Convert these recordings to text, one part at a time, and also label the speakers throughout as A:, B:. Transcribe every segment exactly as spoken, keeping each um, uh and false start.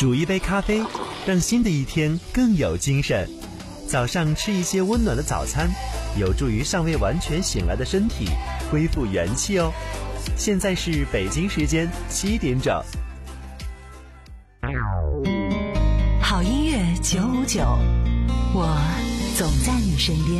A: 煮一杯咖啡，让新的一天更有精神。早上吃一些温暖的早餐，有助于尚未完全醒来的身体恢复元气哦。现在是北京时间七点整。
B: 好音乐九五九，我总在你身边。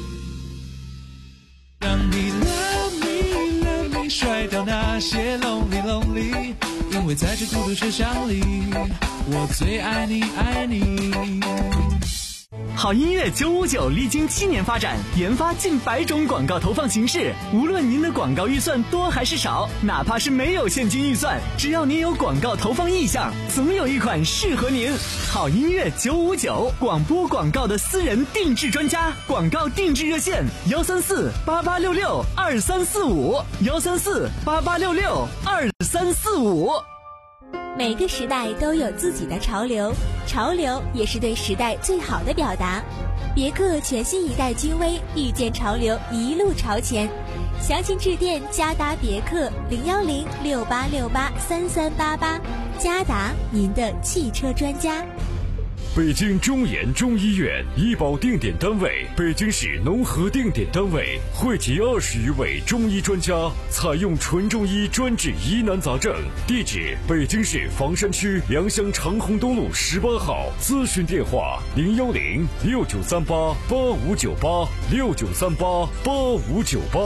C: 让你 love me love me， 甩掉那些 lonely lonely， 因为在这孤独车厢里，我最爱你爱你。
D: 好音乐九五九历经七年发展，研发近百种广告投放形式。无论您的广告预算多还是少，哪怕是没有现金预算，只要您有广告投放意向，总有一款适合您。好音乐九五九，广播广告的私人定制专家，广告定制热线幺三四八八六六二三四五幺三四八八六六二三四五。
E: 每个时代都有自己的潮流，潮流也是对时代最好的表达。别克全新一代君威，遇见潮流，一路朝前。详情致电嘉达别克零幺零六八六八三三八八，嘉达，您的汽车专家。
F: 北京中研中医院医保定点单位，北京市农合定点单位，汇集二十余位中医专家，采用纯中医专治疑难杂症。地址：北京市房山区良乡长虹东路十八号。咨询电话：零幺零六九三八八五九八六九三八八五九八。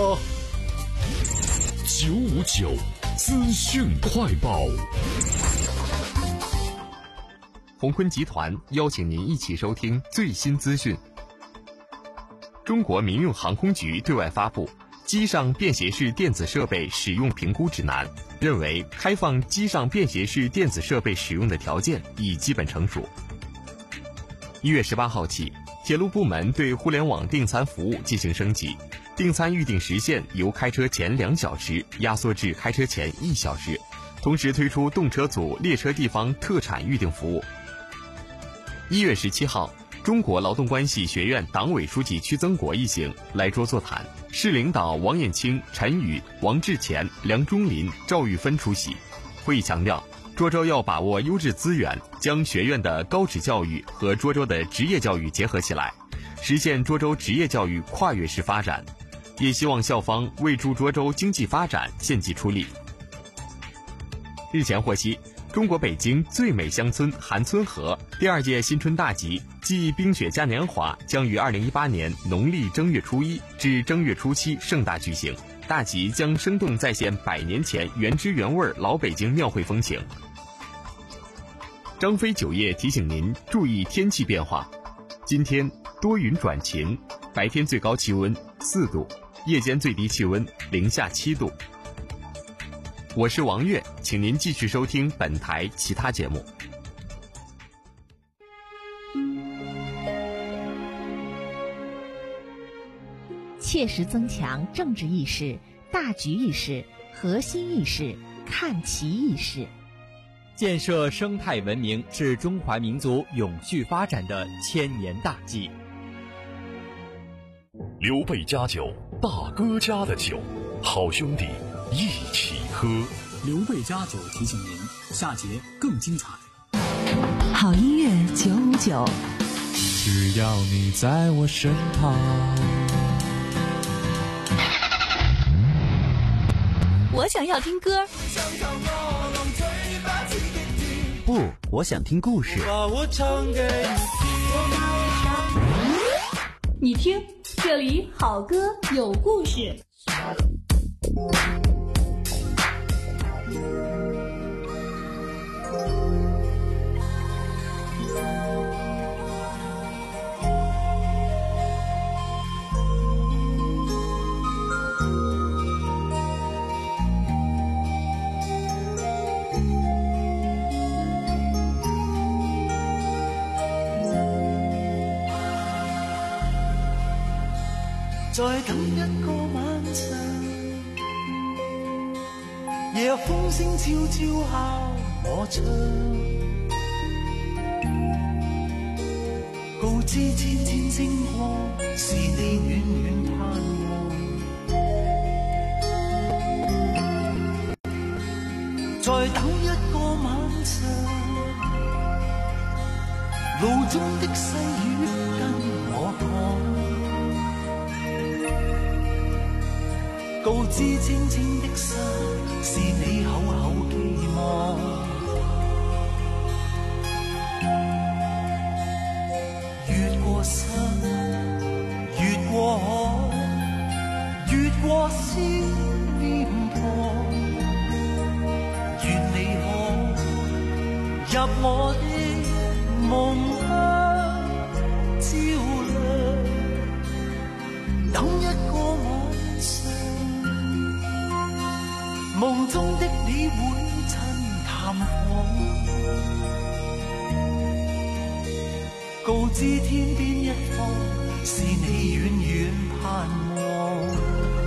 G: 九五九资讯快报。
H: 鸿坤集团邀请您一起收听最新资讯。中国民用航空局对外发布机上便携式电子设备使用评估指南，认为开放机上便携式电子设备使用的条件已基本成熟。一月十八号起，铁路部门对互联网订餐服务进行升级，订餐预订时限由开车前两小时压缩至开车前一小时，同时推出动车组列车地方特产预订服务。一月十七号，中国劳动关系学院党委书记屈增国一行来涿座谈，市领导王艳清、陈宇、王志前、梁忠林、赵玉芬出席。会议强调，涿州要把握优质资源，将学院的高职教育和涿州的职业教育结合起来，实现涿州职业教育跨越式发展，也希望校方为助涿州经济发展献计出力。日前获悉，中国北京最美乡村韩村河第二届新春大集暨冰雪嘉年华将于二零一八年农历正月初一至正月初七盛大举行。大集将生动再现百年前原汁原味老北京庙会风情。张飞酒业提醒您注意天气变化，今天多云转晴，白天最高气温四度，夜间最低气温零下七度。我是王悦，请您继续收听本台其他节目。
I: 切实增强政治意识、大局意识、核心意识、看齐意识，
J: 建设生态文明是中华民族永续发展的千年大计。
G: 刘备家酒，大哥家的酒，好兄弟一起喝。
K: 刘备家酒提醒您，下节更精彩。
B: 好音乐九五九，
C: 只要你在我身旁。
E: 我想要听歌，
A: 不，我想听故事。
C: 把我唱给
E: 你听，这里好歌有故事。
L: 再等一個晚上，夜有風聲悄悄敲我窗，告知千千星光是你遠遠盼望。再等一個晚上， 路中的细雨跟我讲，告知青青的沙是你厚厚寄望。越过山，越过海，越过思念旁，愿你可入我的梦乡照亮，等一个晚上，梦中的你会趁探访，告知天边一方是你遠遠盼望。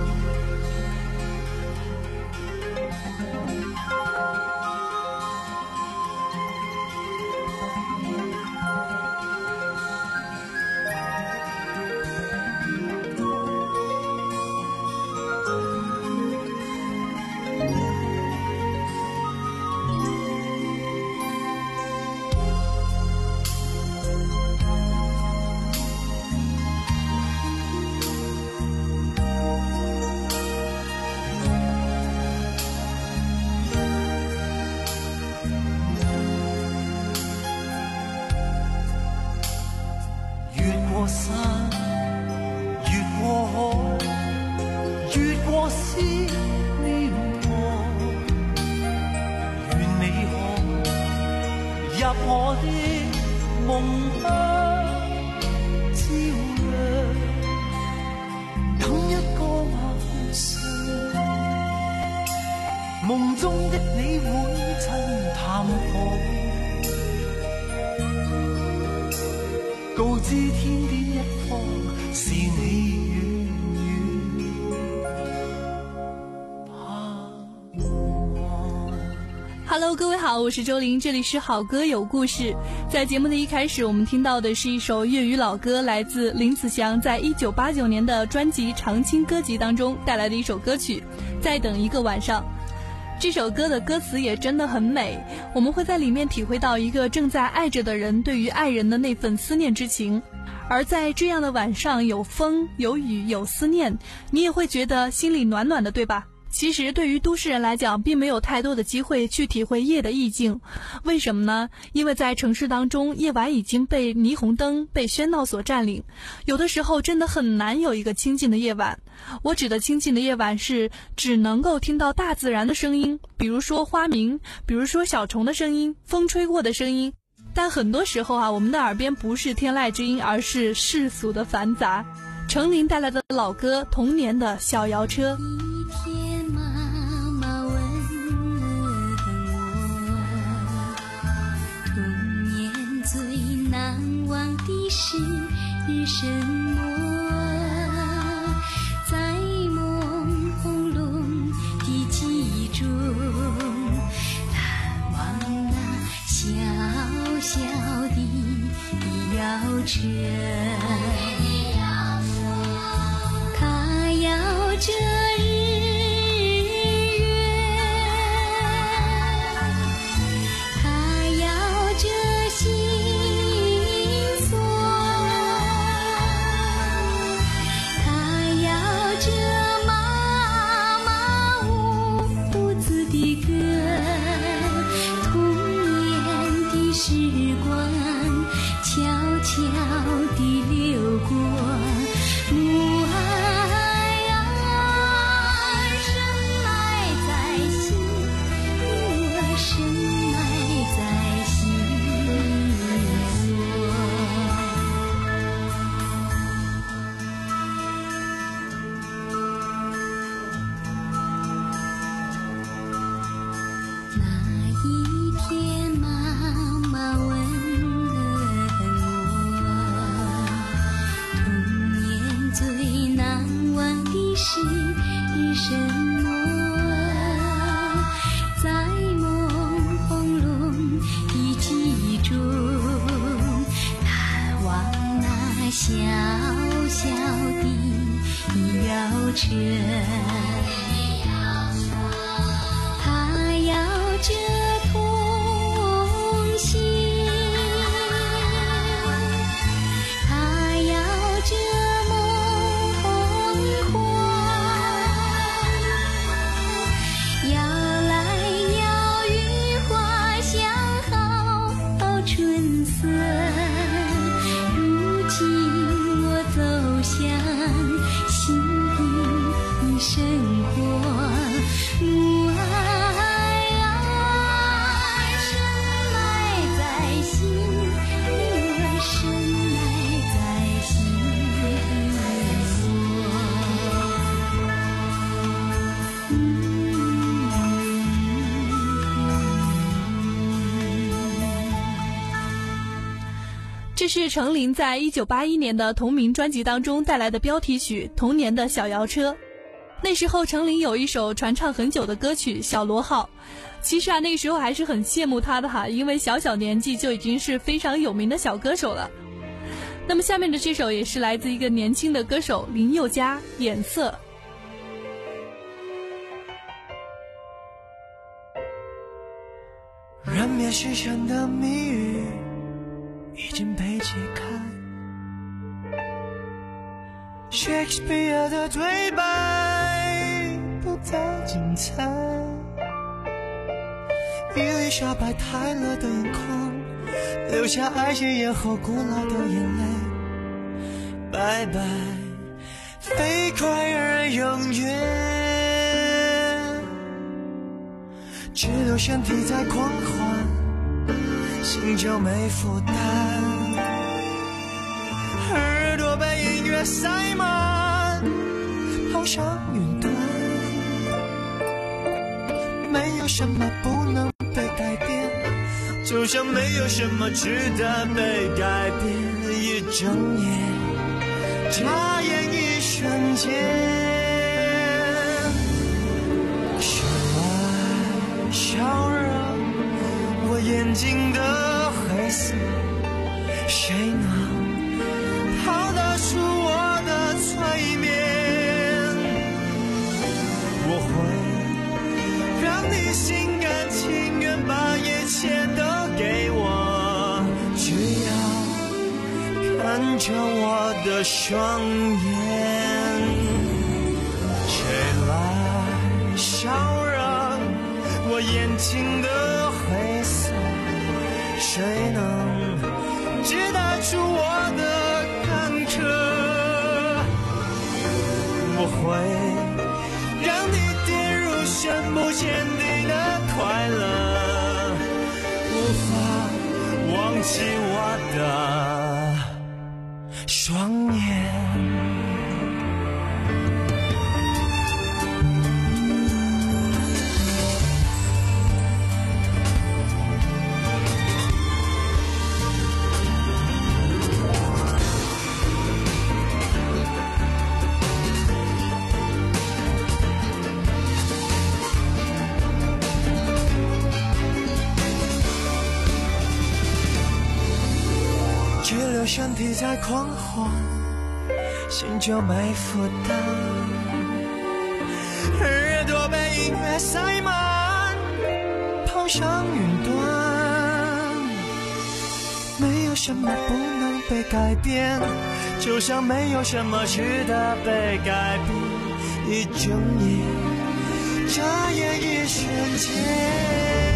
L: 山越過海，越過思念河，願你可入我的夢鄉照亮，等一個晚上，夢中的你會趁探訪，告知天邊一方是你遠遠盼望。
M: Hello， 各位好，我是周玲，这里是好歌有故事。在节目的一开始，我们听到的是一首粤语老歌，来自林子祥在一九八九年的专辑《长青歌集》当中带来的一首歌曲《再等一个晚上》。这首歌的歌词也真的很美，我们会在里面体会到一个正在爱着的人对于爱人的那份思念之情。而在这样的晚上，有风有雨有思念，你也会觉得心里暖暖的，对吧？其实对于都市人来讲，并没有太多的机会去体会夜的意境。为什么呢？因为在城市当中，夜晚已经被霓虹灯、被喧闹所占领，有的时候真的很难有一个清静的夜晚。我指的清静的夜晚是只能够听到大自然的声音，比如说花鸣，比如说小虫的声音，风吹过的声音。但很多时候啊，我们的耳边不是天籁之音，而是世俗的繁杂。程琳带来的老歌《童年的小摇车》。
N: 难忘的是什么？在朦胧的记忆中，探望那小小的摇车，它摇着
M: 这是程琳在一九八一年的同名专辑当中带来的标题曲《童年的小摇车》。那时候程琳有一首传唱很久的歌曲《小螺号》，其实啊那时候还是很羡慕她的哈，因为小小年纪就已经是非常有名的小歌手了。那么下面的这首也是来自一个年轻的歌手林宥嘉，《眼色》。
L: 人面狮身的谜语已经被解开， Shakespeare 的对白不再精彩，伊丽莎白泰勒的眼眶留下爱戒烟后古老的眼泪，拜拜飞快而永远，只留身体在狂欢，心就没负担，耳朵被音乐塞满，好像云端，没有什么不能被改变，就像没有什么值得被改变。一睁眼，眨眼一瞬间，谁来笑容我眼睛的黑色，谁能逃得出我的催眠，我会让你心甘情愿把一切都给我，只要看着我的双眼，谁来笑容我眼睛的灰色，谁能知得出我的坎坷，我会让你跌入深不见底的快乐，无法忘记我的双眼。只留身体在狂欢，心就没负担，耳朵被音乐塞满，跑上云端，没有什么不能被改变，就像没有什么值得被改变。一睁眼，眨眼一瞬间，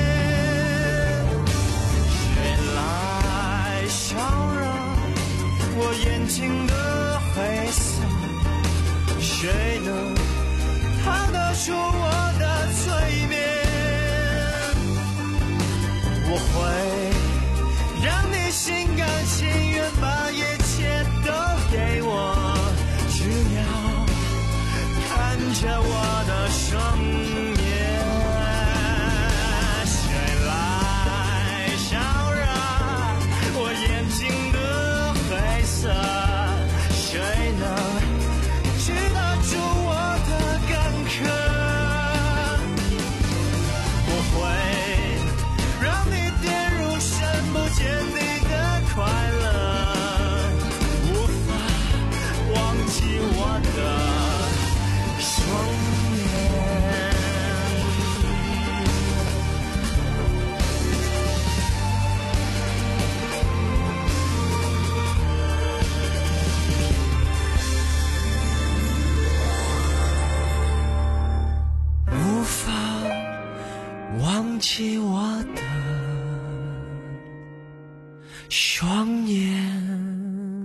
L: 笑容我眼睛的灰色，谁能逃得出我的催眠，我会让你心甘情愿把一切都给我，只要看着我的双眼，谁来笑容我眼睛的灰色，谁能知得住我的干渴，我会让你跌入深不见底的快乐，无法忘记我的双眼。无法忘记我的双眼。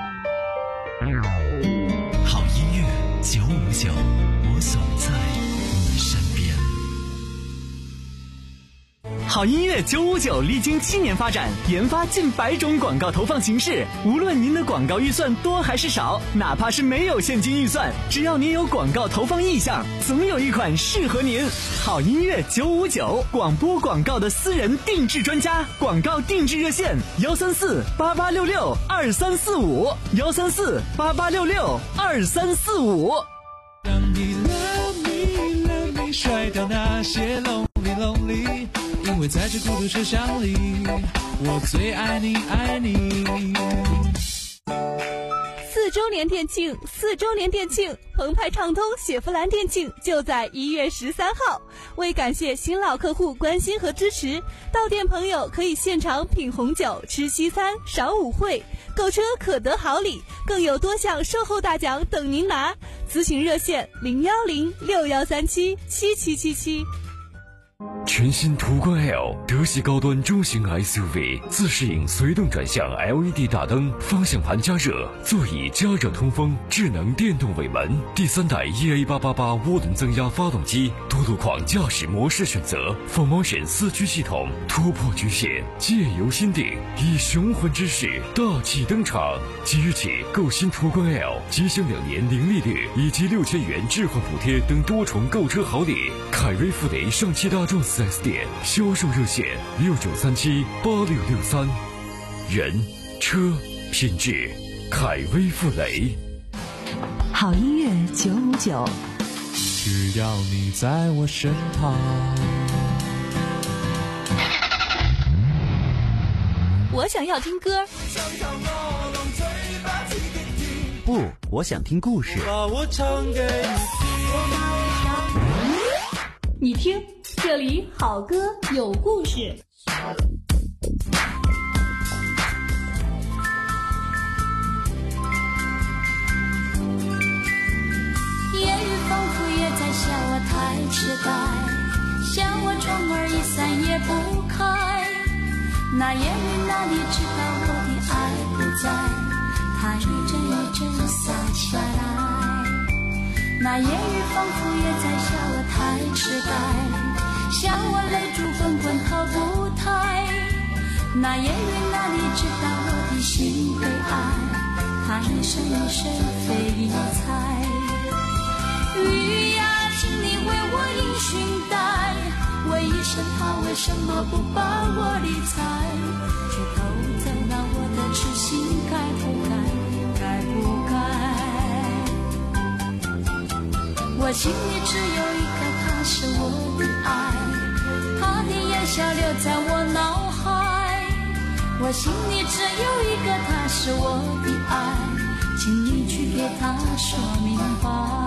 O: 好音乐九五九，我总在你身边。
D: 好音乐九五九历经七年发展，研发近百种广告投放形式。无论您的广告预算多还是少，哪怕是没有现金预算，只要您有广告投放意向，总有一款适合您。好音乐九五九，广播广告的私人定制专家，广告定制热线：幺三四八八六六二三四五，幺三四八八六六二三四五。
C: 让你 love me love me 甩掉那些 lonely lonely， 因为在这孤独车厢里，我最爱你爱你。
M: 四周年店庆，四周年店庆，澎湃畅通雪佛兰店庆就在一月十三号。为感谢新老客户关心和支持，到店朋友可以现场品红酒、吃西餐、赏舞会，购车可得好礼，更有多项售后大奖等您拿。咨询热线零幺零六幺三七七七七七。
F: 全新途观 L 德系高端中型 S U V， 自适应随动转向 L E D 大灯，方向盘加热，座椅加热通风，智能电动尾门，第三代 E A 八八八 涡轮增压发动机，多路况驾驶模式选择 ，four motion 四驱系统，突破局限，借由心定，以雄浑之势大气登场。即日起购新途观 L， 即享两年零利率以及六千元置换补贴等多重购车好礼。凯威富雷上汽大众四 S 店销售热线六九三七八六六三，人车品质，凯威富雷。
B: 好音乐九五九，
C: 只要你在我身旁。
M: 我想要听歌，
A: 不，我想听故事。
L: 把我唱给
M: 你听，这里好歌有故事。
N: 夜雨仿佛也在笑我太痴呆，笑我窗儿一扇也不开。那夜雨哪里知道我的爱不在，它一阵一阵洒下来。那夜雨仿佛也在笑我太痴呆，笑我泪珠滚滚逃不开。那夜雨哪里知道我的心被爱，它一声一声飞一猜。雨呀，请你为我迎寻带，问一声他为什么不把我理睬，却偷走了我的痴心，该不该，该不该。我心里只有一个他是我的爱，他的眼笑留在我脑海。我心里只有一个他是我的爱，请你去给他说明白。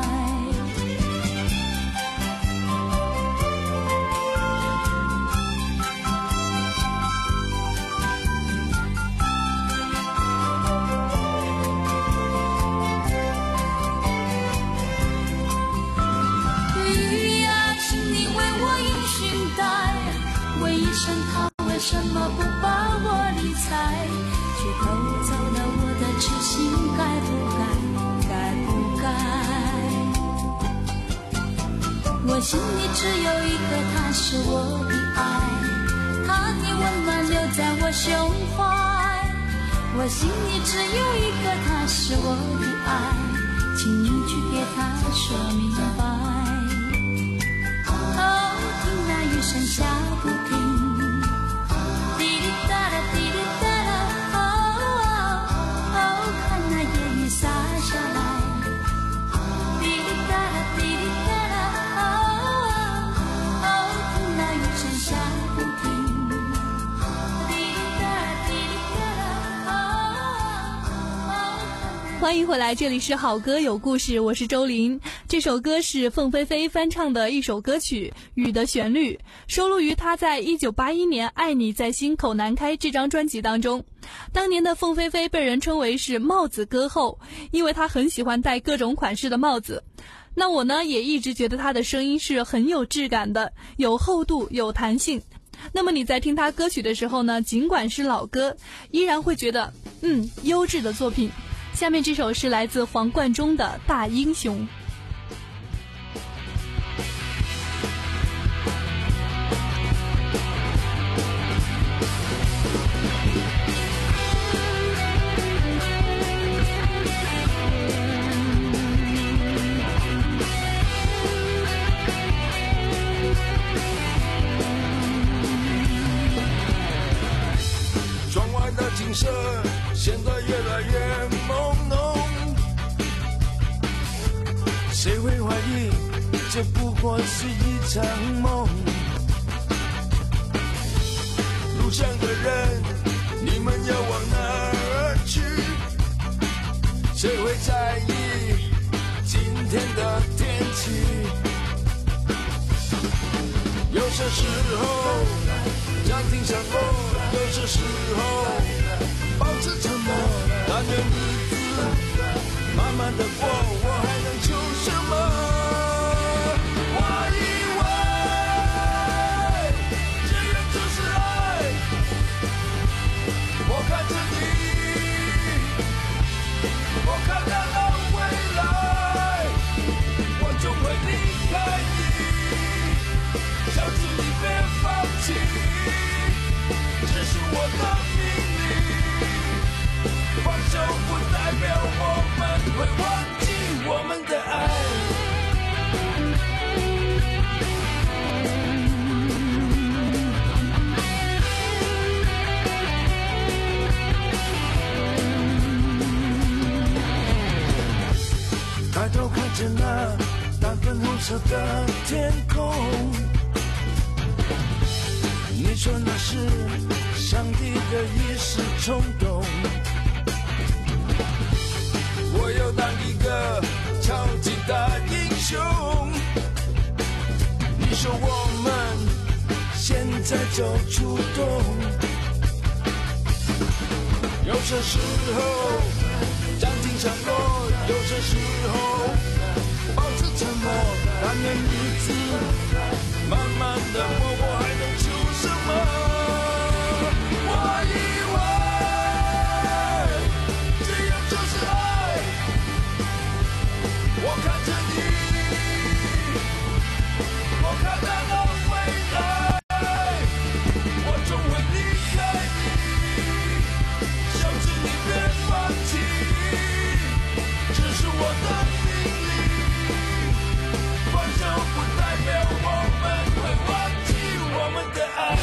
N: 为什么不把我理睬，却偷走了我的痴心，该不该，该不该。我心里只有一个他是我的爱，他的温暖留在我胸怀。我心里只有一个他是我的爱，请你去给他说明白。哦，听那雨声下不停，
M: 欢迎回来，这里是好歌有故事，我是周琳。这首歌是凤飞飞翻唱的一首歌曲《雨的旋律》，收录于她在一九八一年《爱你在心口难开》这张专辑当中。当年的凤飞飞被人称为是帽子歌后，因为她很喜欢戴各种款式的帽子。那我呢，也一直觉得她的声音是很有质感的，有厚度，有弹性。那么你在听她歌曲的时候呢，尽管是老歌，依然会觉得嗯，优质的作品。下面这首是来自黄贯中的《大英雄》。
P: 的景色现在越来越朦胧，谁会怀疑这不过是一场梦？路上的人，你们要往哪儿去？谁会在意今天的天气？有些时候暂停闪过，有些时候保持沉默，但愿日子慢慢的过，我还能求什么？我以为这样就是爱，我看着你，我看到了未来，我终会离开你，小子你别放弃，这是我的命令，放手不代表我们会忘记我们的爱。抬头看着那淡粉红色的天空，你说那是上帝的一时冲动，我要当一个超级大英雄，你说我们现在就出动，有些时候暂停闪过，有些时候保持沉默，但愿日子慢慢的过，我还能求什么？我以为这样就是爱，我看着你，我看到了未来，我终会离开你，小子你别放弃，这是我的命令，放手不代表我们会忘记我们的爱。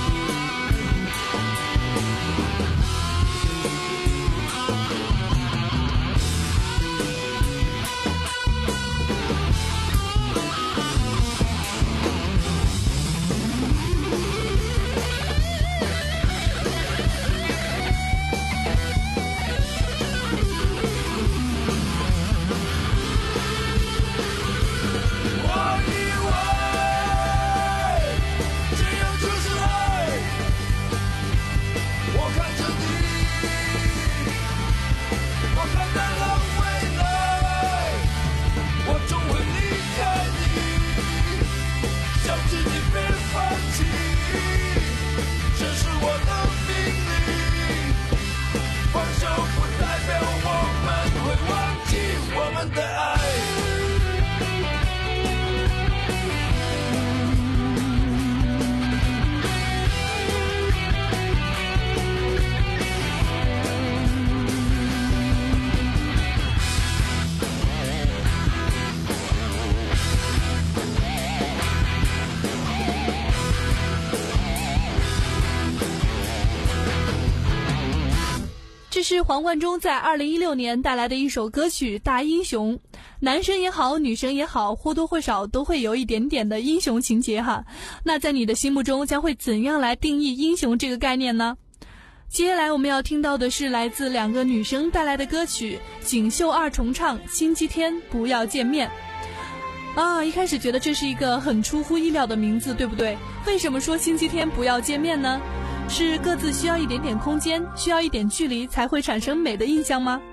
M: 这是黄贯中在二零一六年带来的一首歌曲《大英雄》。男生也好，女生也好，或多或少都会有一点点的英雄情节哈。那在你的心目中将会怎样来定义英雄这个概念呢？接下来我们要听到的是来自两个女生带来的歌曲锦绣二重唱《星期天不要见面》。啊，一开始觉得这是一个很出乎意料的名字，对不对？为什么说星期天不要见面呢？是各自需要一点点空间，需要一点距离才会产生美的印象吗？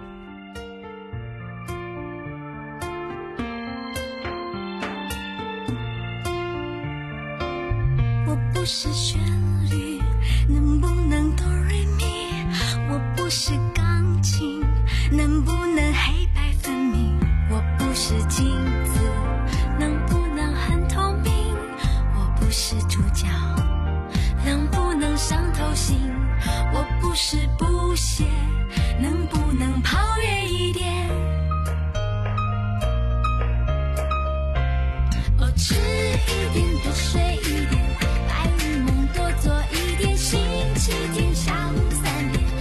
N: 我不是旋律，能不能哆瑞咪？我不是钢琴，能不能黑白分明？我不是镜子，能不能很透明？我不是主角，能不能伤透心？我不是布鞋，能不能跑远一点？哦，吃一点，多睡一点，白日梦多做一点，星期天下午三点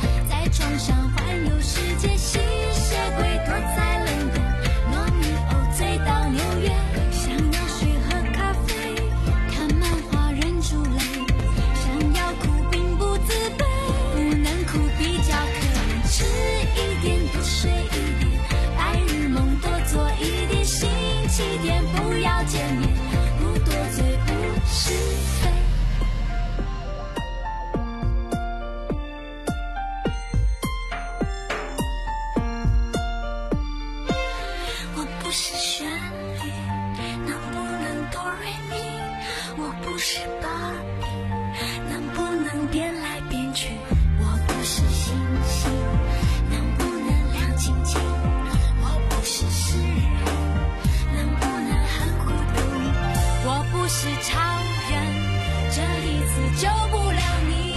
N: 却，我不是星星，能不能亮晶晶？我不是诗人，能不能很孤独？我不是超人，这一次救不了你。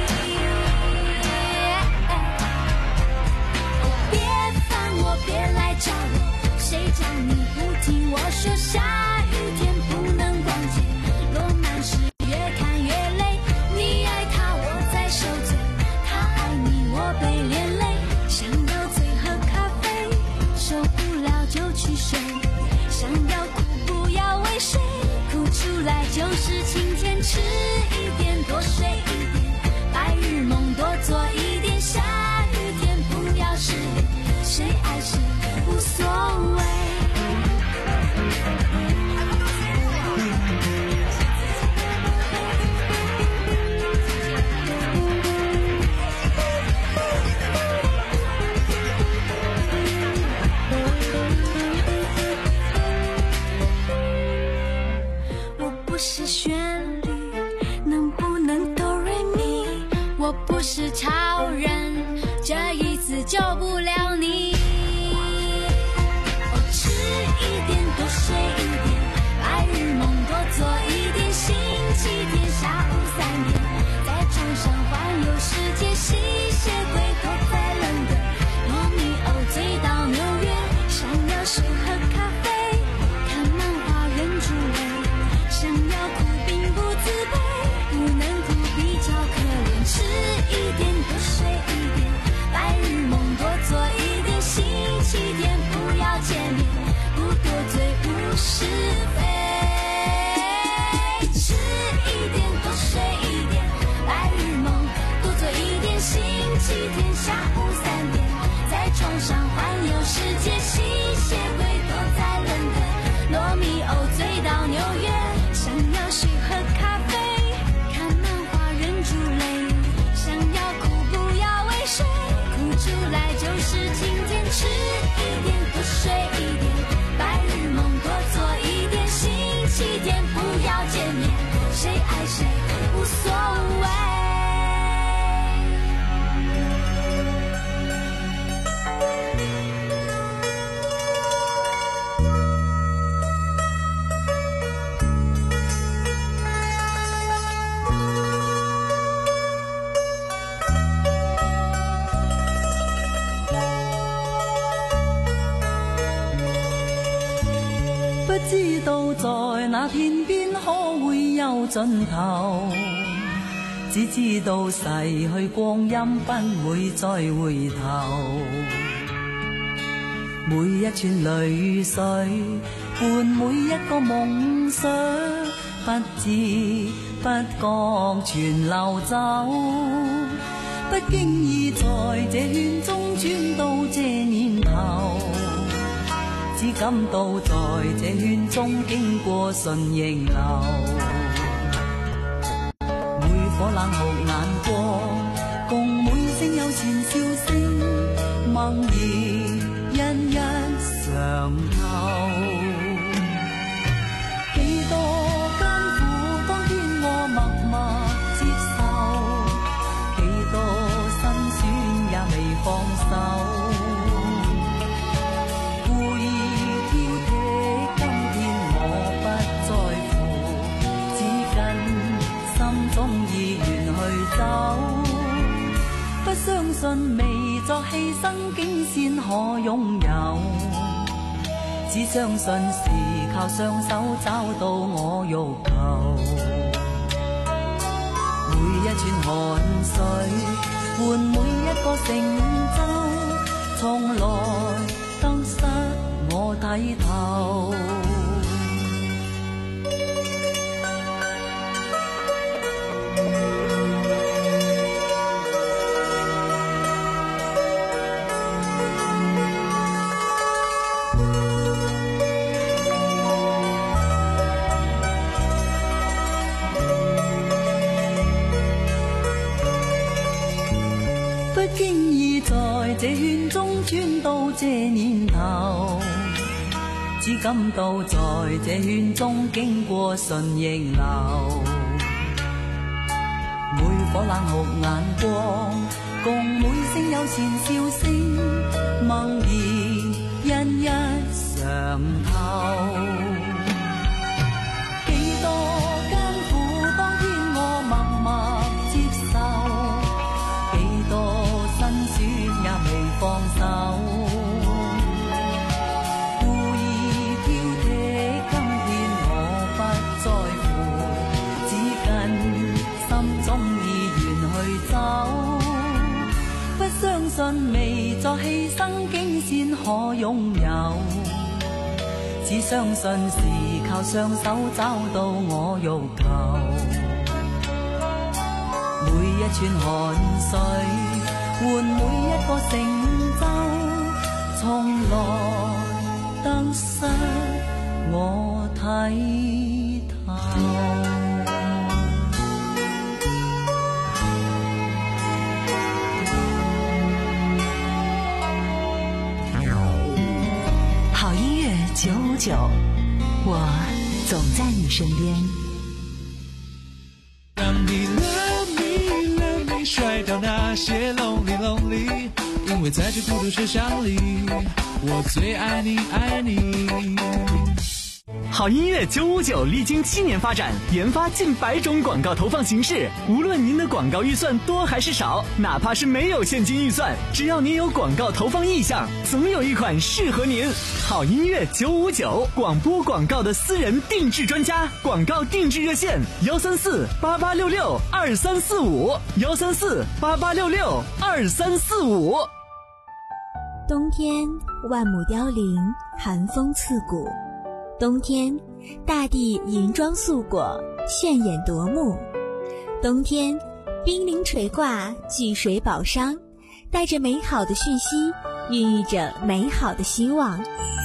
N: 哦，别烦我，别来找我，谁叫你不听我说？下雨天不能逛街，罗曼史越看越累。你爱他，我在受罪；他爱你，我被连累。想要醉喝咖啡，受不了就去睡。想要哭，不要为谁，哭出来就是晴天。吃一点，多睡一点，白日梦多做一点。下雨天不要失联，谁爱谁无所谓。我不是旋律，能不能哆瑞咪？我不是超人，这一次救不了你。哦，吃一点，多睡一点，白日梦多做一点。星期天下午三点，在床上环游世界。吸血鬼躲在伦敦，罗密欧醉到纽约。想要水喝咖啡，看漫画忍住泪。想要哭并不自卑，不能哭比较可怜。吃一点，多睡一点，白日梦多做一点。星期天不要见面，不多嘴不是非。吃一点，多睡一点，白日梦多做一点。星期天下午三点，在床上环游世界。吸血鬼躲在伦敦，罗密欧醉到纽约。想要水喝咖啡，看漫画忍住泪。想要哭不要为谁，哭出来就是晴天。吃一点，多睡一点，白日梦多做一点。星期天不要见面，谁爱谁无所谓。
Q: 不知道在那天邊可會有盡頭，只知道逝去光陰不會再回頭。每一串淚水伴每一個夢想，不知不覺全流走。不經意在這圈中轉到這年頭，只感到在這圈中經過順逆流。每顆冷酷眼光，共每聲友善笑聲，默然一一嘗透。幾多艱苦，當天我默默接受，幾多辛酸也未放手。不相信未作犧牲竟先可擁有，只相信是靠雙手找到我欲求。每一串汗水換每一個成就，從來得失我睇透。不經意在這圈中轉到這年頭，只感到在這圈中經過順逆流。每火冷酷眼光，共每聲友善笑聲，默然一一嘗透。幾多艱苦當天我默默接受，幾多辛酸也未放手。故意挑剔，今天我不在乎，只跟心中意願去走。不相信未作犧牲竟先可擁有，只相信是靠雙手找到我欲求。每一串汗水換每一個成就，從來得失我睇透。
B: 九五九，我总在你身边。
C: 让你 love me love me 甩掉那些 lonely lonely， 因为在这孤独车厢里，我最爱你爱你。
D: 好音乐九五九历经七年发展，研发近百种广告投放形式。无论您的广告预算多还是少，哪怕是没有现金预算，只要您有广告投放意向，总有一款适合您。好音乐九五九，广播广告的私人定制专家，广告定制热线：幺三四八八六六二三四五，幺三四八八六六二三四五。
E: 冬天，万木凋零，寒风刺骨。冬天，大地银装素裹，炫眼夺目。冬天，冰凌垂挂，聚水宝商，带着美好的讯息，孕育着美好的希望。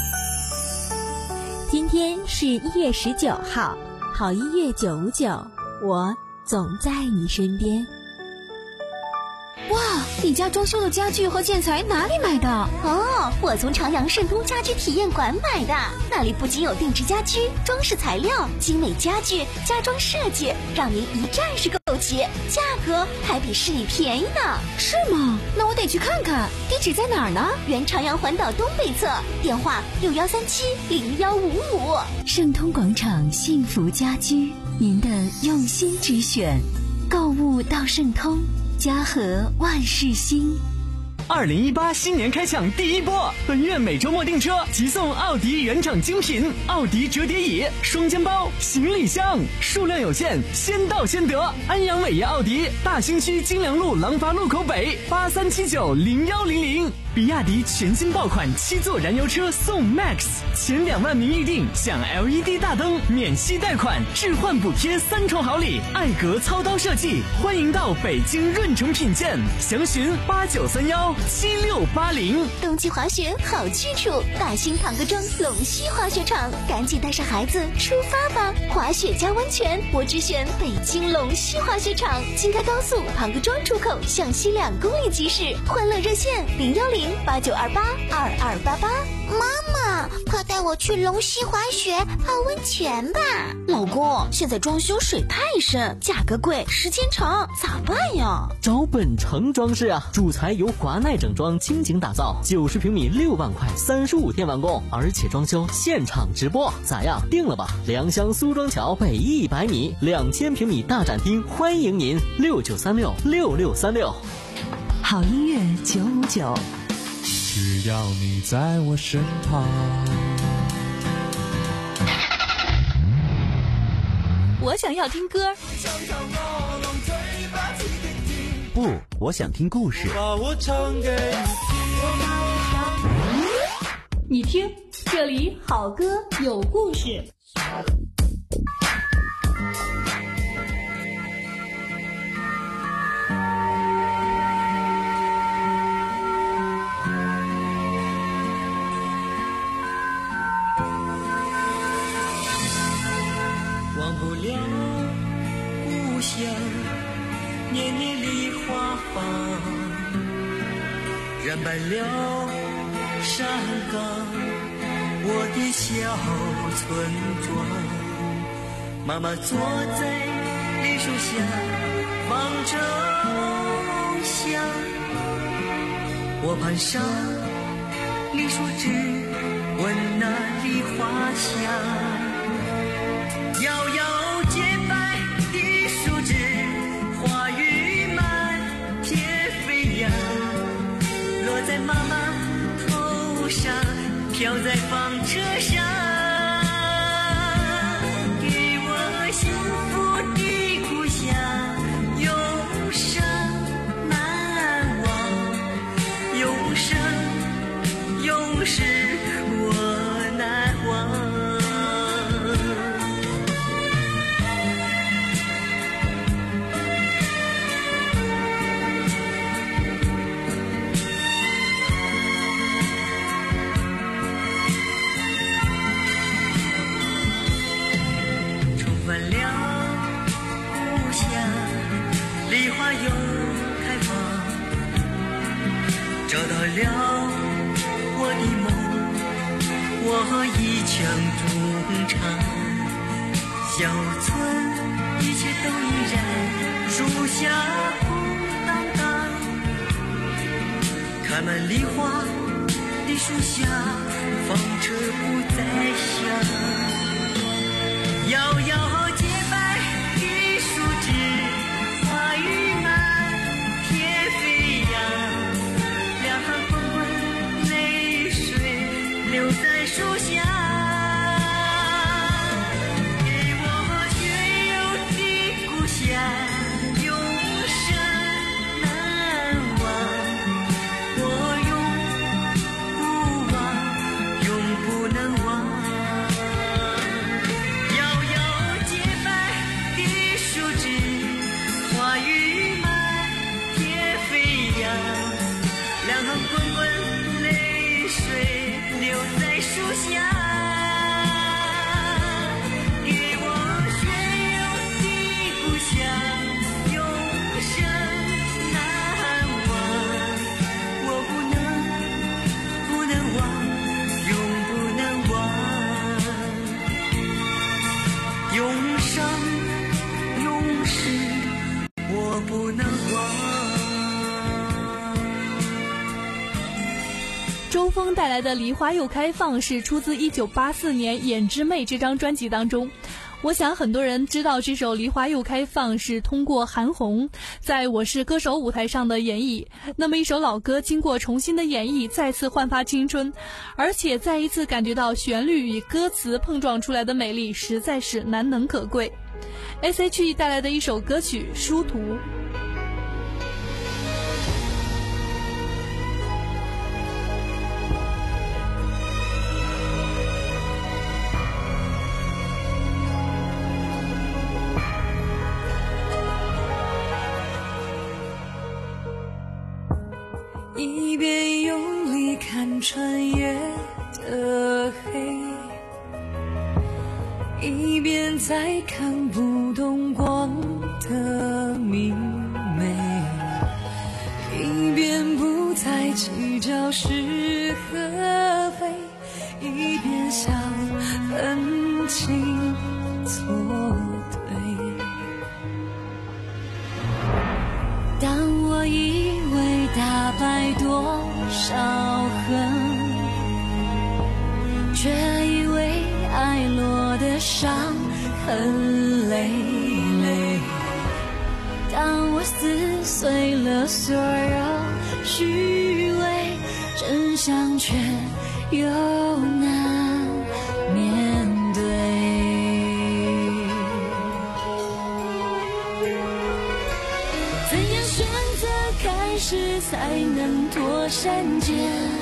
E: 今天是一月十九号，好音乐九五九，我总在你身边。
R: 哇，你家装修的家具和建材哪里买的？
S: 哦，我从朝阳盛通家居体验馆买的，那里不仅有定制家居、装饰材料、精美家具、家装设计，让您一站式购齐，价格还比市里便宜呢。
R: 是吗？那我得去看看。地址在哪儿呢？
S: 原朝阳环岛东北侧，电话六幺三七零幺五五。
B: 盛通广场幸福家居，您的用心之选，购物到盛通。家和万事兴。
D: 二零一八新年开抢第一波，本月每周末订车即送奥迪原厂精品奥迪折叠椅、双肩包、行李箱，数量有限，先到先得。安阳伟业奥迪大兴区金良路廊坊路口北八三七九零幺零零。比亚迪全新爆款七座燃油车送 Max， 前两万名预定享 L E D 大灯、免息贷款、置换补贴三重好礼，艾格操刀设计，欢迎到北京润城品鉴，详询八九三幺七六八零。
S: 冬季滑雪好去处，大兴唐各庄龙溪滑雪场，赶紧带上孩子出发吧！滑雪加温泉，我只选北京龙溪滑雪场。京开高速唐各庄出口向西两公里即驶，欢乐热线零幺零八九二八二二八八。
T: 妈妈，快带我去龙溪滑雪泡温泉吧！
R: 老公，现在装修水太深，价格贵，时间长，咋办呀？
U: 找本城装饰啊，主材由华奈整装倾情打造，九十平米六万块，三十五天完工，而且装修现场直播，咋样？定了吧！良乡苏庄桥北一百米，两千平米大展厅，欢迎您六九三六六六三六。
B: 好音乐九五九。
C: 只要你在我身旁。
M: 我想要听歌。
A: 不，我想听故事。
L: 把我唱给
M: 你听，这里好歌有故事。
Q: 忘不了故乡，年年梨花放，染白了山岗，我的小村庄。妈妈坐在梨树下， 放着梦想。我攀上梨树枝，闻那梨花香。摇摇洁白的树枝，花雨满天飞扬，落在妈妈头上，飘在房车上，给我幸福的故乡，永生难忘，永生永世我难忘。梨花又开放，找到了我的梦，我一腔衷肠。小村一切都依然，树下空荡荡，开满梨花的树下，房车不再响。摇摇洁白的树枝，花雨满天飞扬，两行滚滚泪水流在树下，给我原有的故乡，永生难忘，我永不忘，永不能忘。摇摇洁白的树枝，花雨满天飞扬，两行滚滚泪水流在树下，给我原有的故乡，永生难忘，我不能不能忘，永不能忘，永生永世我不能忘。
M: 周峰带来的《梨花又开放》是出自一九八四年《眼之妹》这张专辑当中。我想很多人知道这首《梨花又开放》是通过韩红在我是歌手舞台上的演绎。那么一首老歌经过重新的演绎，再次焕发青春，而且再一次感觉到旋律与歌词碰撞出来的美丽实在是难能可贵。S H E 带来的一首歌曲《殊途》。
Q: 一边用力看穿越的黑，一边再看不懂光的明媚，一边不再计较是和非，一边想分清错对。当我以为打败多少恨，却以为爱落的伤很累累。当我撕碎了所有虚伪，真相却又难面对。怎样选择开始才能脱善戒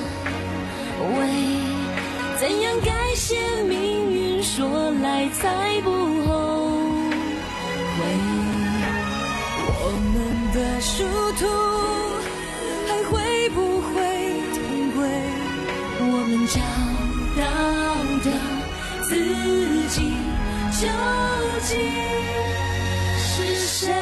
Q: 伪？怎样改写命运说来才不后悔？我们的殊途还会不会同归？我们找到的自己究竟是谁？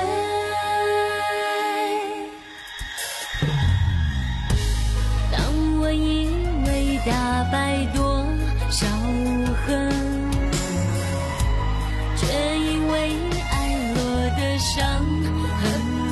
Q: 当我以为打败多少恨，却因为爱落的伤很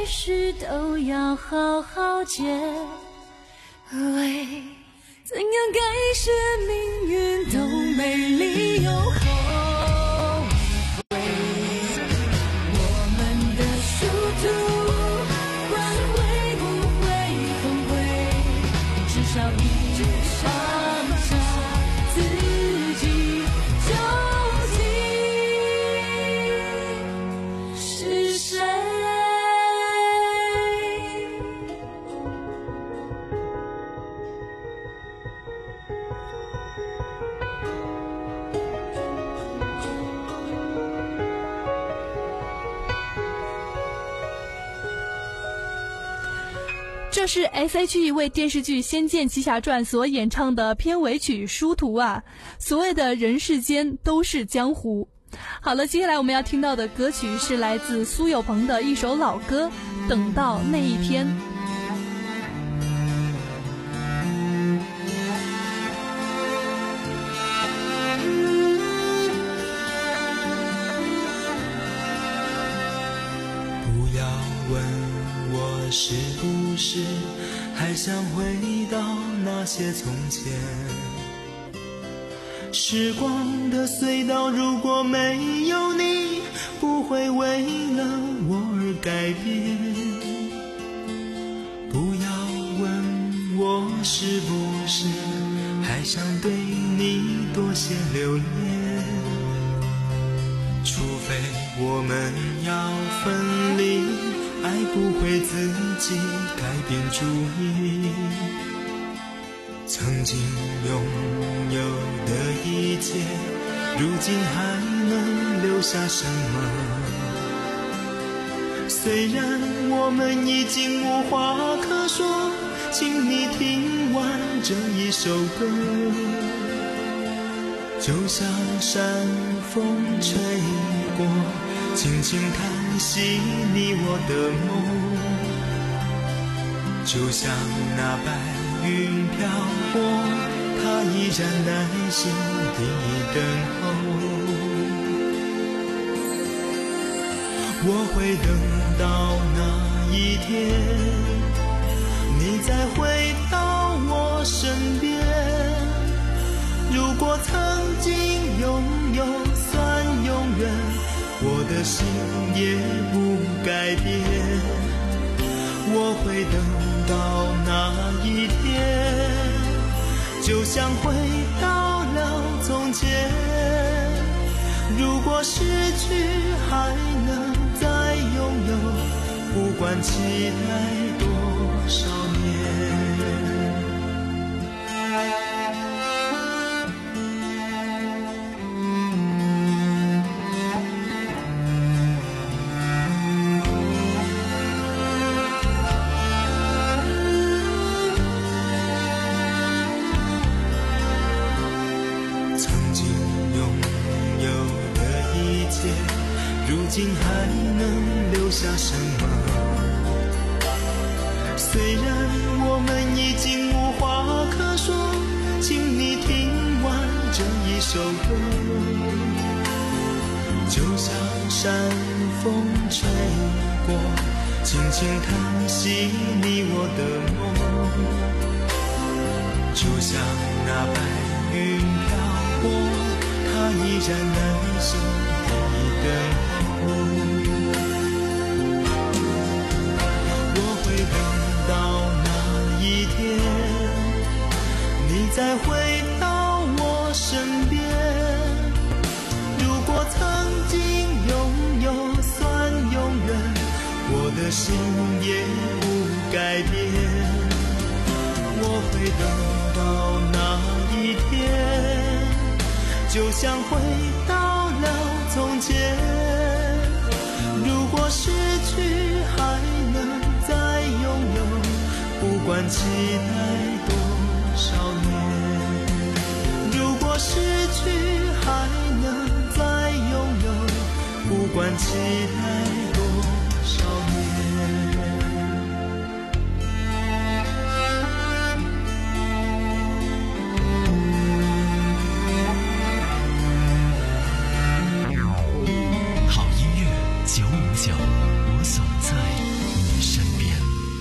N: 事都要好好结尾，怎样改写命运都没理由后悔。我们的殊途，管会不会崩溃，至少一直想着自己究竟是谁。
M: 这是 S H E 为电视剧《仙剑奇侠传》所演唱的片尾曲《殊途》啊，所谓的人世间都是江湖。好了，接下来我们要听到的歌曲是来自苏有朋的一首老歌《等到那一天》。
L: 不要问我是不是还想回到那些从前，时光的隧道如果没有你，不会为了我而改变。不要问我是不是还想对你多些留恋，除非我们要分离，爱不会自己改变主意。曾经拥有的一切，如今还能留下什么？虽然我们已经无话可说，请你听完这一首歌，就像山风吹过，轻轻叹息你我的梦，就像那白云飘过，它依然耐心地等候。我会等到那一天，你再回到我身边。如果曾经拥有算永远，我的心也不改变。我会等到那一天，就像回到了从前。如果失去还能再拥有，不管期待多少年。如今还能留下什么？虽然我们已经无话可说，请你听完这一首歌，就像山风吹过，轻轻叹息你我的梦，就像那白云飘过，它依然耐心地等候。我会等到那一天，你再回到我身边。如果曾经拥有算永远，我的心也不改变。我会等到那一天，就像回到了从前。如果失去还能再拥有，不管期待多少年。如果失去还能再拥有，不管期待多少年。
O: 好音乐九五九，我所在，你身边。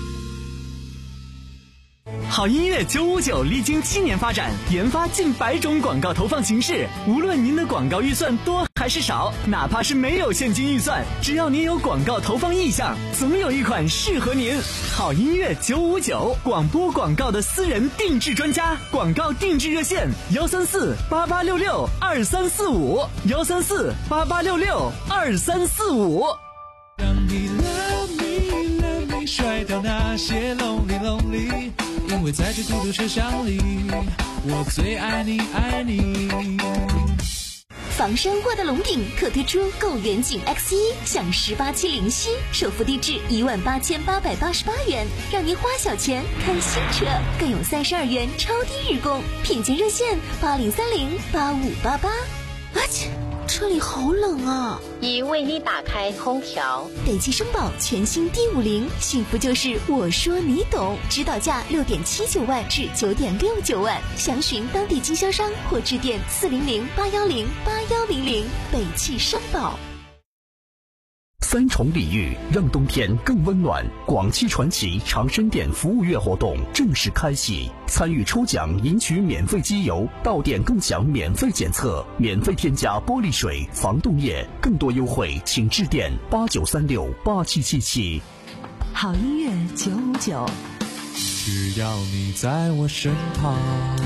D: 好音乐九五九历经七年发展，研发近百种广告投放形式。无论您的广告预算多还是少，哪怕是没有现金预算，只要您有广告投放意向，总有一款适合您。好音乐九五九，广播广告的私人定制专家，广告定制热线：幺三四八八六六二三四五，幺三四八八六六二三四五。
C: 让你 love me love me 甩掉那些 lonely lonely， 因为在这孤独车厢里，我最爱你爱你。
S: 房山沃德龙顶特推出购远景 X 一 享十八期零息，首付地至一万八千八百八十八元，让您花小钱看新车，更有三十二元超低日供，品鉴热线八零三零八五八八。啊切，车里好冷啊！
H: 已为你打开空调。
S: 北汽绅宝全新 D 五零，幸福就是我说你懂，指导价六点七九万至九点六九万，详询当地经销商或致电四零零八幺零八幺零零。北汽绅宝。
V: 三重礼遇让冬天更温暖。广汽传祺长生店服务月活动正式开启，参与抽奖赢取免费机油，到店更享免费检测，免费添加玻璃水、防冻液，更多优惠请致电八九三六八七七七。
B: 好音乐九五九，
C: 只要你在我身旁。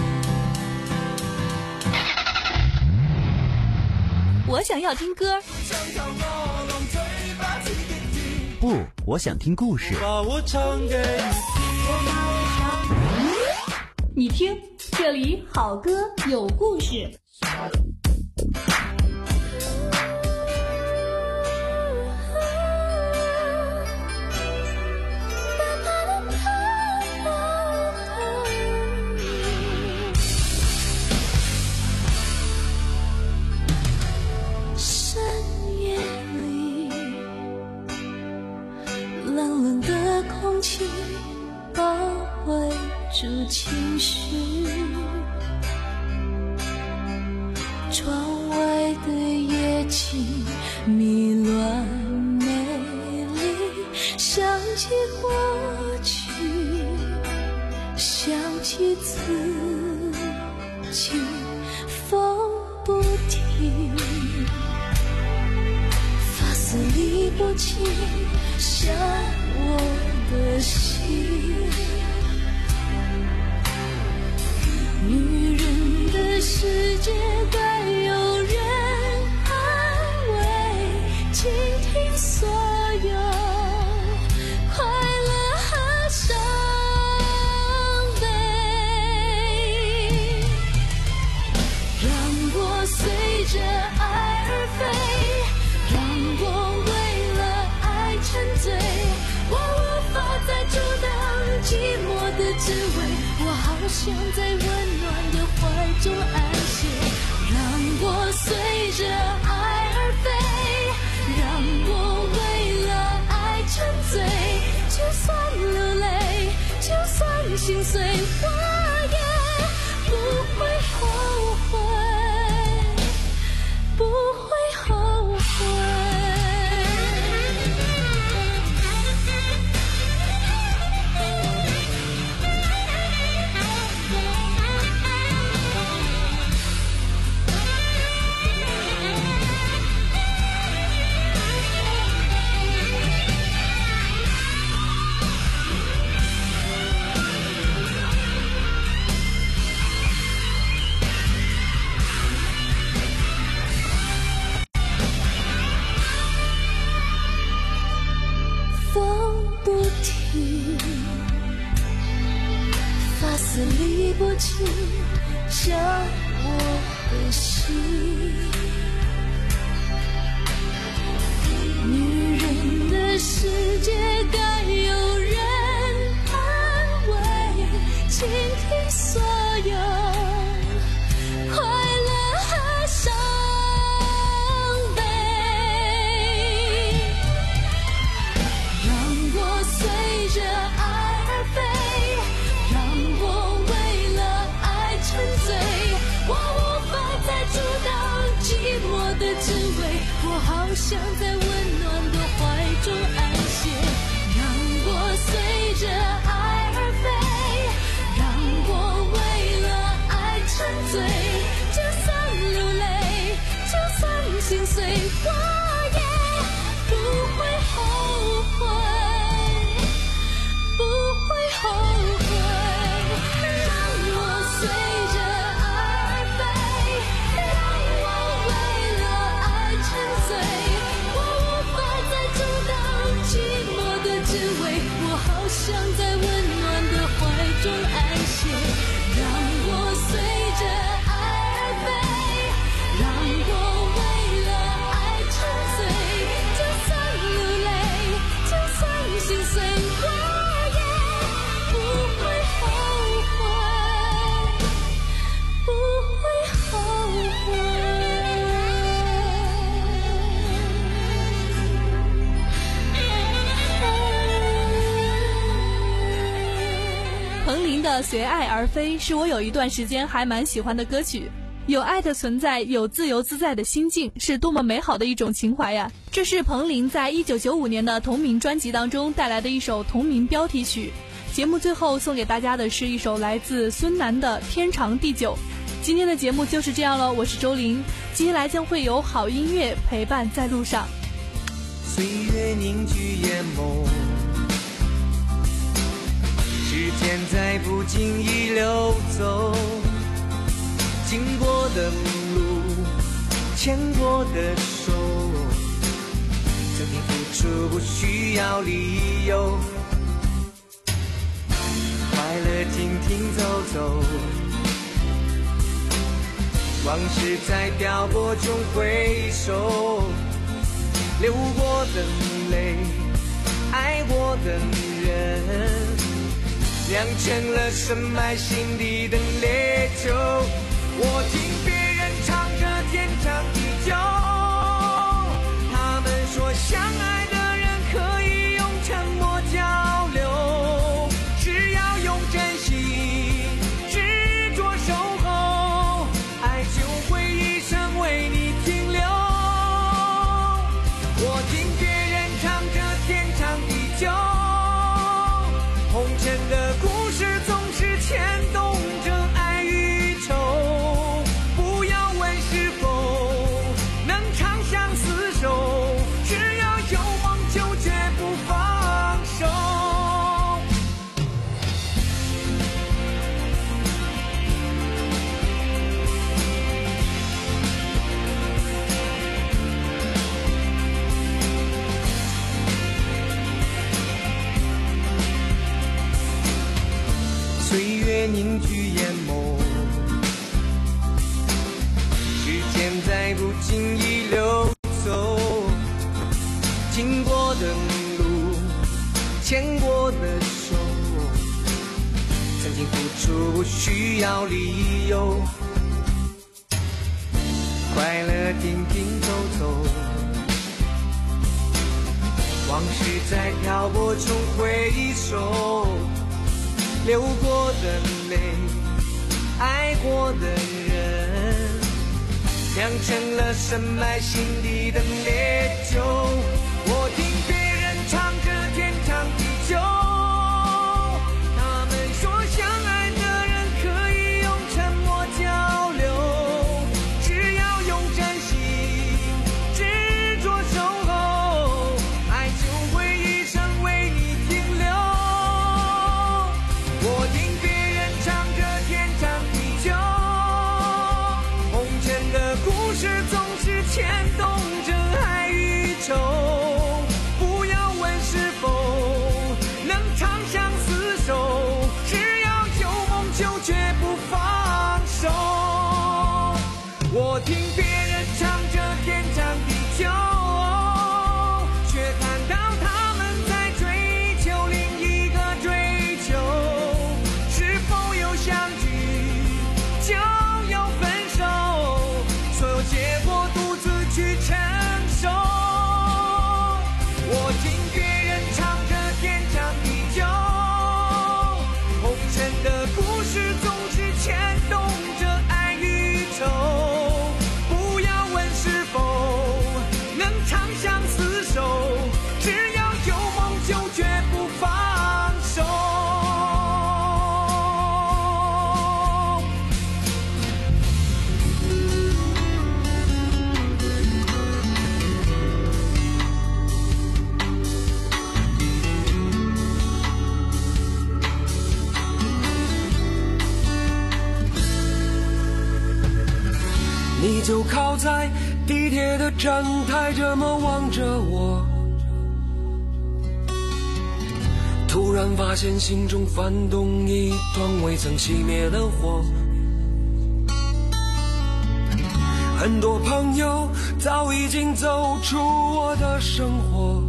M: 我想要听歌。
A: 不，我想听故事。
L: 把我唱给
M: 你听，这里好歌有故事。
N: 包围住情绪，窗外的夜景迷乱美丽，想起过去，想起自己，风不停，发丝理不清，像我的心。女人的世界该有人安慰，倾听所有快乐和伤悲，让我随着爱而飞，让我为了爱沉醉，我无法再阻挡寂寞的滋味，我好想在温暖的怀中安歇，让我随着爱而飞，让我为了爱沉醉，就算流泪，就算心碎，我也不会后悔，不会后悔。发丝理不清，像我的心。女人的世界该有人安慰，倾听所有快乐和伤悲，让我随着爱而飞，让我为了爱沉醉，我无法再阻挡寂寞
M: 林的《随爱而飞》是我有一段时间还蛮喜欢的歌曲。有爱的存在，有自由自在的心境，是多么美好的一种情怀呀！这是彭羚在一九九五年的同名专辑当中带来的一首同名标题曲。节目最后送给大家的是一首来自孙楠的《天长地久》。今天的节目就是这样了，我是周玲，接下来将会有好音乐陪伴在路上。
L: 岁月凝聚眼眸，时间在不经意流走，经过的路，牵过的手，曾经付出不需要理由，快乐停停走走，往事在漂泊中回首，流过的泪，爱过的人，酿成了深埋心底的烈酒。我听别人唱着天长地久，他们说相爱的人可以用沉默交流，只要用真心执着守候，爱就会一生为你停留。我听别人唱着天长地久，红尘的故事总是牵动着爱与愁，不要问是否能长相厮守，只要有梦就绝不放手。岁月凝聚眼眸，时间在不经意流走，经过的路，牵过的手，曾经付出不需要理由，快乐停停走走，往事在漂泊中回首，流过的泪，爱过的人，酿成了深埋心底的烈酒。我听别人唱着天长地久，他们说相爱的人可以用沉默交流，只要用真心执着守候，爱就会一生为你停留。我听别人唱着天长地久，红尘的故事总是牵动着爱与愁，不要问是否能长相厮守，只要有梦就绝不放手。我听别人唱着天长地久，却看到他们在追求另一个追求，是否有相聚就有分手，所有结果独自去承受。我听别人唱着天长地久，红尘的故事总是牵动着爱与愁，不要问是否能长相厮守，只要有梦就绝不放手。你就靠在地铁的站台这么望着我，突然发现心中翻动一团未曾熄灭的火，很多朋友早已经走出我的生活，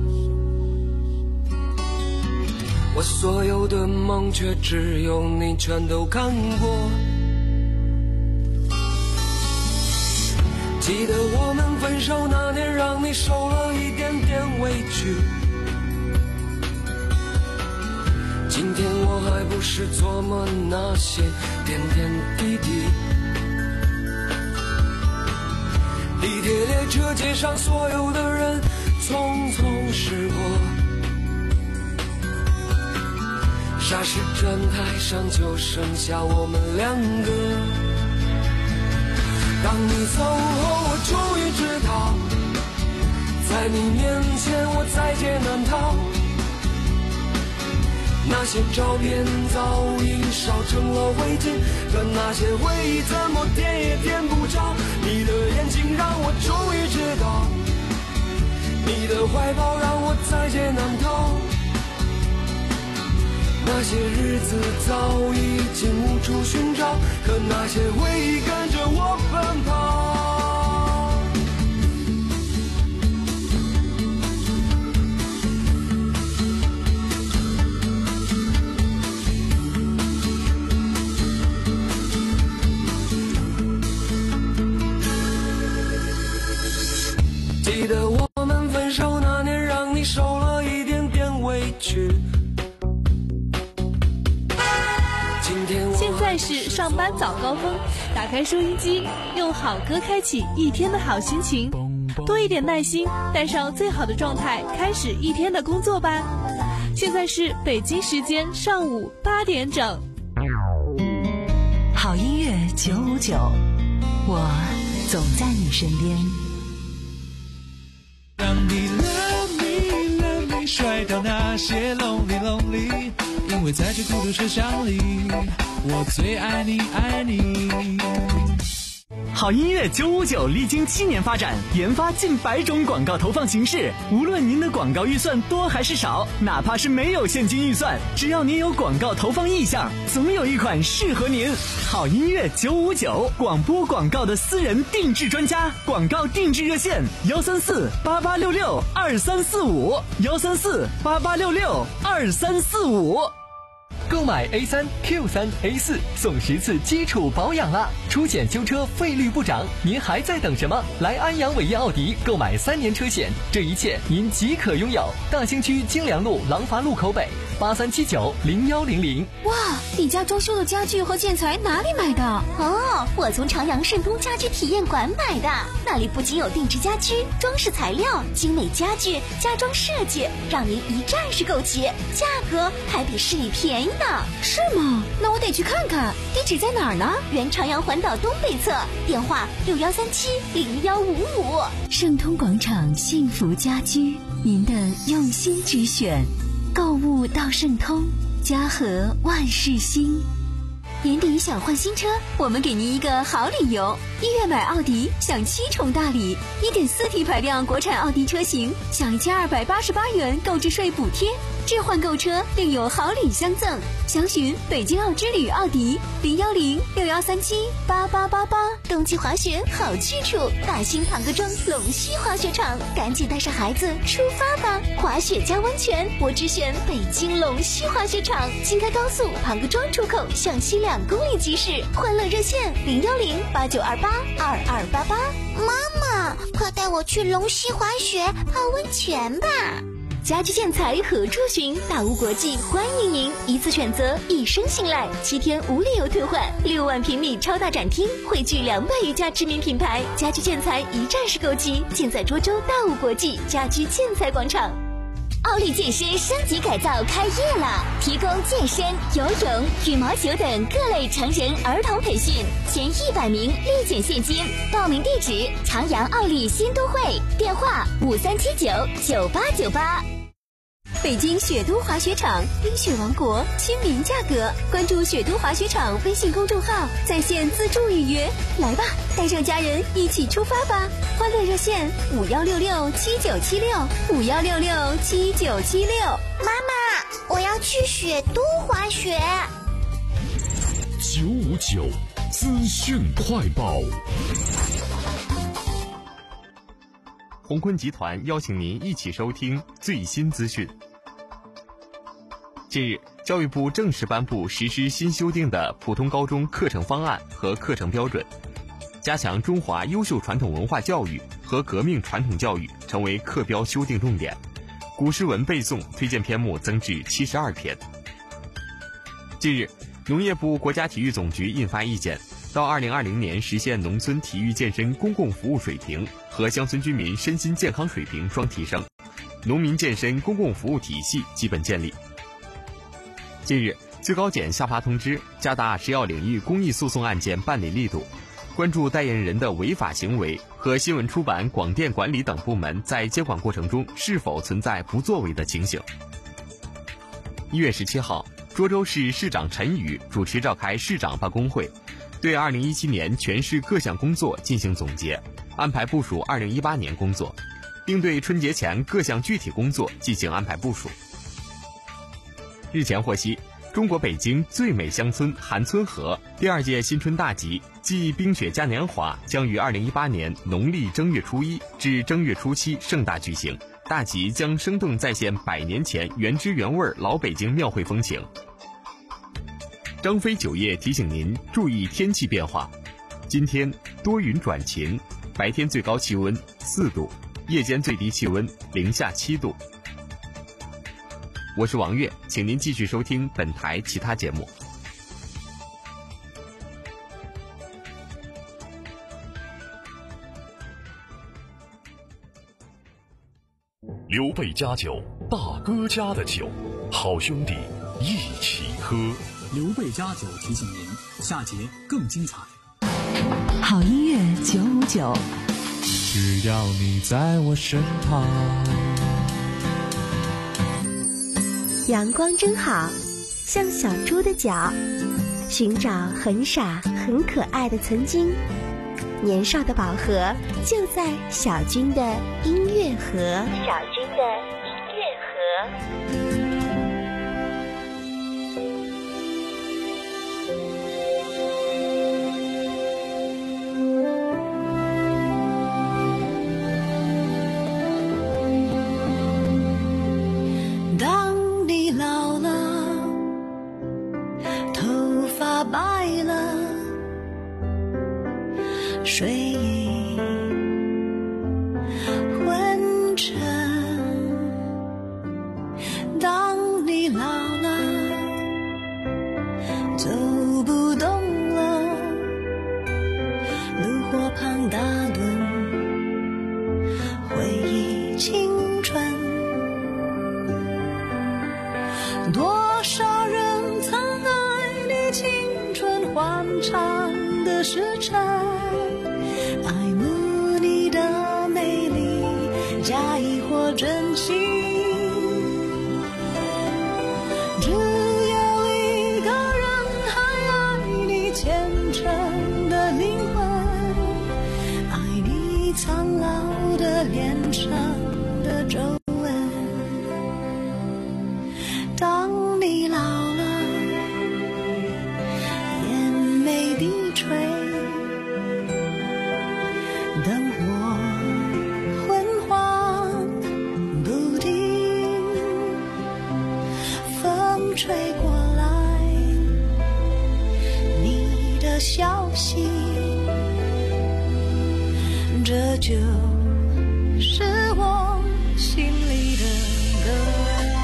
L: 我所有的梦却只有你全都看过。记得我们分手那年，让你受了一点点委屈，今天我还
I: 不是琢磨那些点点滴滴。地铁列车街上所有的人匆匆驶过，霎时站台上就剩下我们两个。当你走后，我终于知道，在你面前我在劫难逃。那些照片早已烧成了灰烬，可那些回忆怎么点也点不着。你的眼睛让我终于知道，你的怀抱让我在劫难逃。那些日子早已经无处寻找，可那些回忆跟着我奔跑。记得我们分手那年，让你受了一点点委屈。
M: 现在是上班早高峰，打开收音机，用好歌开启一天的好心情，多一点耐心，带上最好的状态，开始一天的工作吧。现在是北京时间上午八点整。
B: 好音乐九五九，我总在你身边。
C: 让你 love me love me 甩掉那些 lonely lonely， 因为在这孤独车厢里，我最爱你爱你。
D: 好音乐九五九历经七年发展，研发近百种广告投放形式。无论您的广告预算多还是少，哪怕是没有现金预算，只要您有广告投放意向，总有一款适合您。好音乐九五九，广播广告的私人定制专家，广告定制热线幺三四八八六六二三四五幺三四八八六六二三四五。
J: 购买 A 三 Q 三 A 四送十次基础保养啦！出险修车费率不涨，您还在等什么？来安阳伟业奥迪购买三年车险，这一切您即可拥有。大兴区京良路廊坊路口北八三七九零幺零零。
R: 哇，你家装修的家具和建材哪里买的？哦，我从长阳盛通家居体验馆买的，那里不仅有定制家居、装饰材料、精美家具、家装设计，让您一站式购齐，价格还比市里便宜呢。
B: 是吗？那我得去看看。地址在哪儿呢？
R: 原长阳环岛东北侧，电话六幺三七零幺五五。
B: 盛通广场幸福家居，您的用心之选。购物到盛通，家和万事兴。
R: 年底想换新车，我们给您一个好理由。一月买奥迪享七重大礼， 一点四 T 排量国产奥迪车型享一千二百八十八元购置税补贴，置换购车另有好礼相赠。详询北京奥之旅奥迪零幺零六幺三七八八八八。冬季滑雪好去处，大兴唐各庄龙溪滑雪场，赶紧带上孩子出发吧！滑雪加温泉，我只选北京龙溪滑雪场。京开高速唐各庄出口向西两公里即驶，欢乐热线零幺零八九二八二二八八。
T: 妈妈，快带我去龙溪滑雪泡温泉吧！
R: 家居建材何处寻？大屋国际欢迎您，一次选择，一生信赖，七天无理由退换，六万平米超大展厅，汇聚两百余家知名品牌，家居建材一站式购齐，尽在涿州大屋国际家居建材广场。奥利健身升级改造开业了，提供健身、游泳、羽毛球等各类成人儿童培训，前一百名立减现金。报名地址：长阳奥利新都会，电话五三七九九八九八。北京雪都滑雪场，冰雪王国，亲民价格。关注雪都滑雪场微信公众号，在线自助预约。来吧，带上家人一起出发吧！欢乐热线五幺六六七九七六五幺六六七九七六。
T: 妈妈，我要去雪都滑雪。
G: 九五九资讯快报。
W: 鸿坤集团邀请您一起收听最新资讯。近日，教育部正式颁布实施新修订的普通高中课程方案和课程标准，加强中华优秀传统文化教育和革命传统教育成为课标修订重点，古诗文背诵推荐篇目增至七十二篇。 近日，农业部国家体育总局印发意见，到二零二零年实现农村体育健身公共服务水平和乡村居民身心健康水平双提升，农民健身公共服务体系基本建立。近日，最高检下发通知，加大食药领域公益诉讼案件办理力度，关注代言人的违法行为和新闻出版、广电管理等部门在监管过程中是否存在不作为的情形。一月十七号，涿州市市长陈宇主持召开市长办公会，对二零一七年全市各项工作进行总结，安排部署二零一八年工作，并对春节前各项具体工作进行安排部署。日前获悉，中国北京最美乡村韩村河第二届新春大集暨冰雪嘉年华将于二零一八年农历正月初一至正月初七盛大举行。大集将生动再现百年前原汁原味老北京庙会风情。张飞酒业提醒您注意天气变化，今天多云转晴，白天最高气温四度，夜间最低气温零下七度。我是王悦，请您继续收听本台其他节目。
G: 刘备家酒，大哥家的酒，好兄弟一起喝。
F: 刘备家酒提醒您，下节更精彩。
B: 好音乐九五九，
C: 只要你在我身旁。
E: 阳光真好，像小猪的脚，寻找很傻很可爱的曾经。年少的宝盒就在小军的音乐盒。小军的音乐盒。
N: 当你老了，头发白了，睡意昏沉，当你老了，走不动了，炉火旁打盹，回忆青春，多少人曾爱你青春欢畅的时辰，爱慕你的美丽，假意或真心。只有一个人还爱你虔诚的灵魂，爱你苍老的脸上的皱纹。当你老了，眼眉低垂，灯火昏黄不定，风吹过来你的消息，这就是我心里的歌。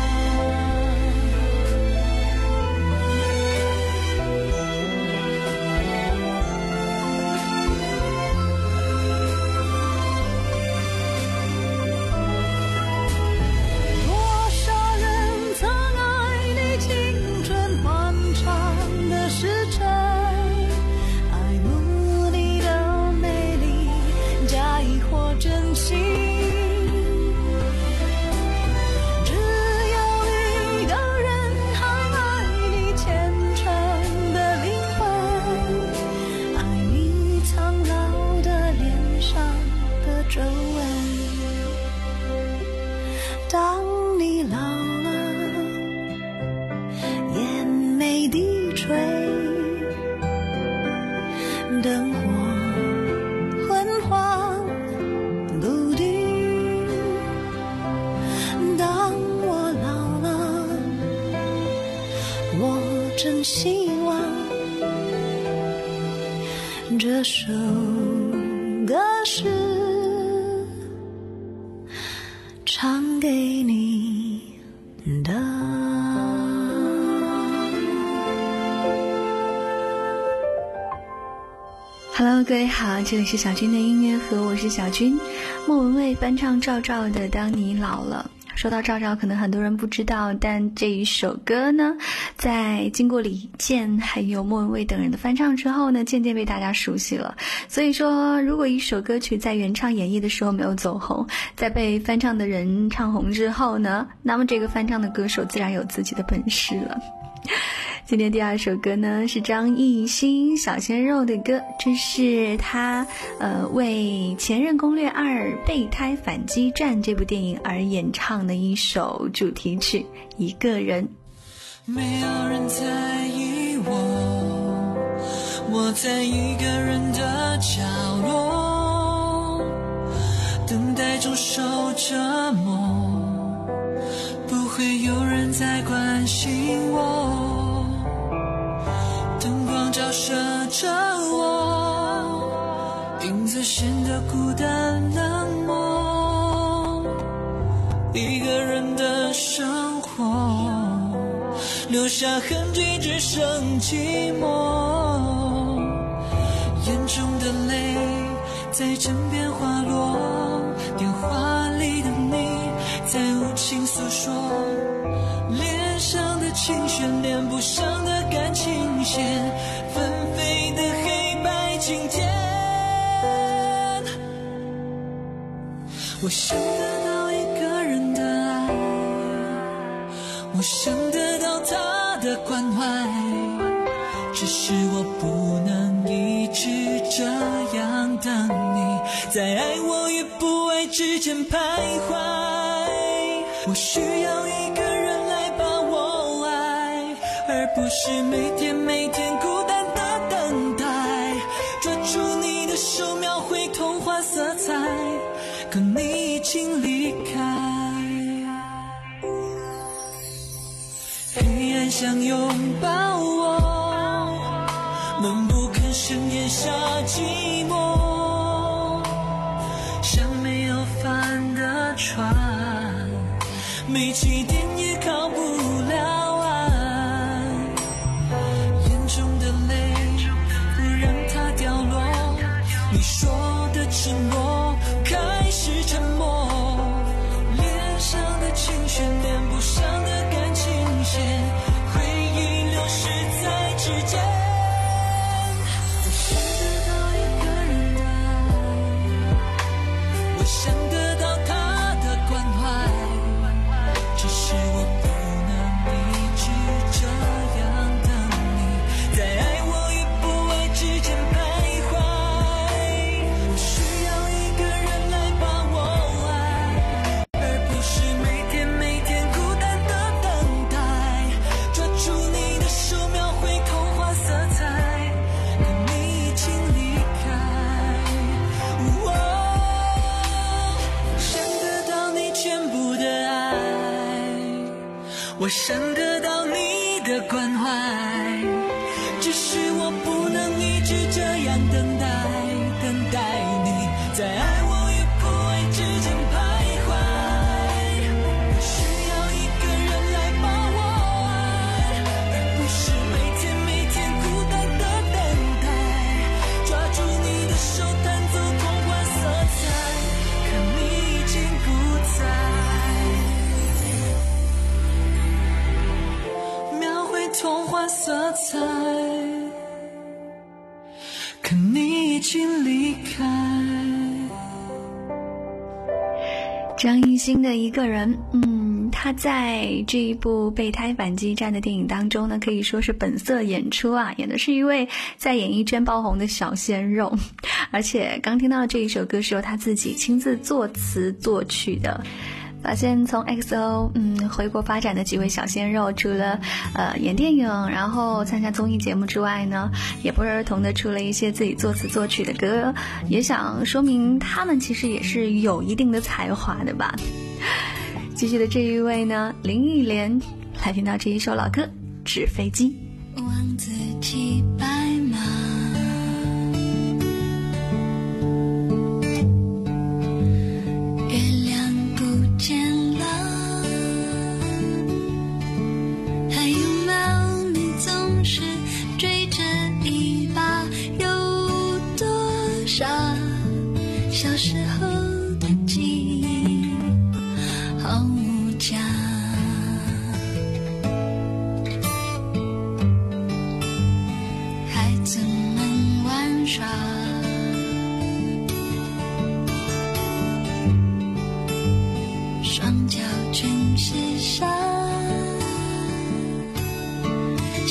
N: 当你老了，眼眉低垂，灯火昏黄不定。当我老了，我真希望这首歌是唱给你的。
M: Hello， 各位好，这里是小军的音乐盒，我是小军。莫文蔚翻唱赵照的《当你老了》。说到赵照，可能很多人不知道，但这一首歌呢，在经过李健还有莫文蔚等人的翻唱之后呢，渐渐被大家熟悉了。所以说，如果一首歌曲在原唱演绎的时候没有走红，在被翻唱的人唱红之后呢，那么这个翻唱的歌手自然有自己的本事了。今天第二首歌呢是张艺兴小鲜肉的歌，这是他呃为《前任攻略二：备胎反击战》这部电影而演唱的一首主题曲《一个人》。
C: 没有人在意我，我在一个人的角落，等待中受折磨，不会有人在关心我，灯光照射着我，影子显得孤单冷漠，一个人的生活留下痕迹，只剩寂寞，眼中的泪在枕边滑落，电话里的你在无情诉说，脸上的情绪连不上的感情线，纷飞的黑白今天，我想得到一个人的爱，我想得到他的关怀，只是我不能一直这样等你，在爱我与不爱之间徘徊，我需要一个人来把我爱，而不是每天每天孤单的等待，抓住你的手描绘童话色彩，可你已经离开，黑暗想拥抱我，闷不吭声咽下寂寞，像没有帆的船，没起点也靠不了岸，眼中的泪不让它掉落，你说的承诺开始沉默，脸上的情绪连不上的感情线，回忆流逝在指尖，我想得到一个人的爱，我想得到他的关怀，只是我不能一直这样等你，在爱我与不爱之间徘徊，我需要一个人来把我爱，而不是每天每天孤单的等待，抓住你的手描绘童话色彩，可你已经离开，哦，想得到你全部的爱，我想得到你的关怀，只是我不能一直这样等待，等待你在爱我与不爱之间徘徊，我需要一个人来把我爱，而不是每天每天孤单的等待，抓住你的手弹奏童话色彩，可你已经不在，描绘童话色彩，可你已经离开。
M: 张艺兴的一个人，嗯，他在这一部《备胎反击战》的电影当中呢，可以说是本色演出啊，演的是一位在演艺圈爆红的小鲜肉，而且刚听到的这一首歌是由他自己亲自作词作曲的。发现从 X O 嗯回国发展的几位小鲜肉，除了呃演电影，然后参加综艺节目之外呢，也不约而同的出了一些自己作词作曲的歌，也想说明他们其实也是有一定的才华的吧。继续的这一位呢，林忆莲，来听到这一首老歌《纸飞机》。
N: 望自己白马，月亮不见了，还有没有你总是追着一把有多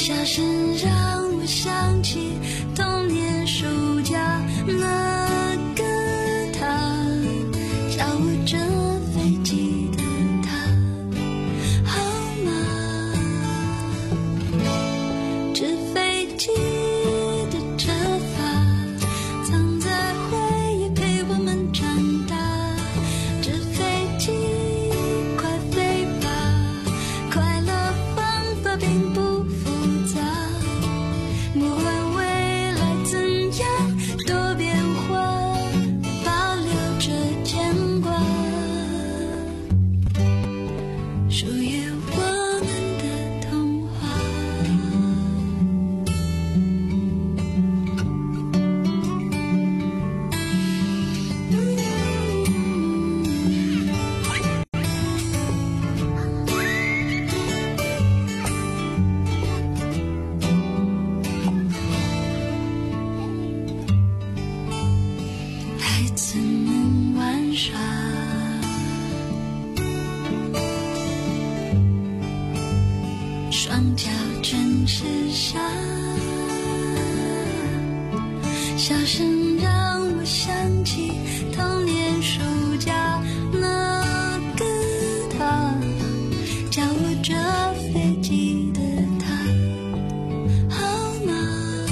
N: 笑声让我想起童年暑假那个他，教我折飞机的他，好吗？纸飞机的折发藏在回忆陪我们长大，纸飞机快飞吧，快乐方法并不复杂，不管未来怎样多变化，保留着牵挂，属于我们的童话。孩子们玩耍，双脚全是沙，笑声让我想起童年暑假那个他，教我折飞机的他，好吗？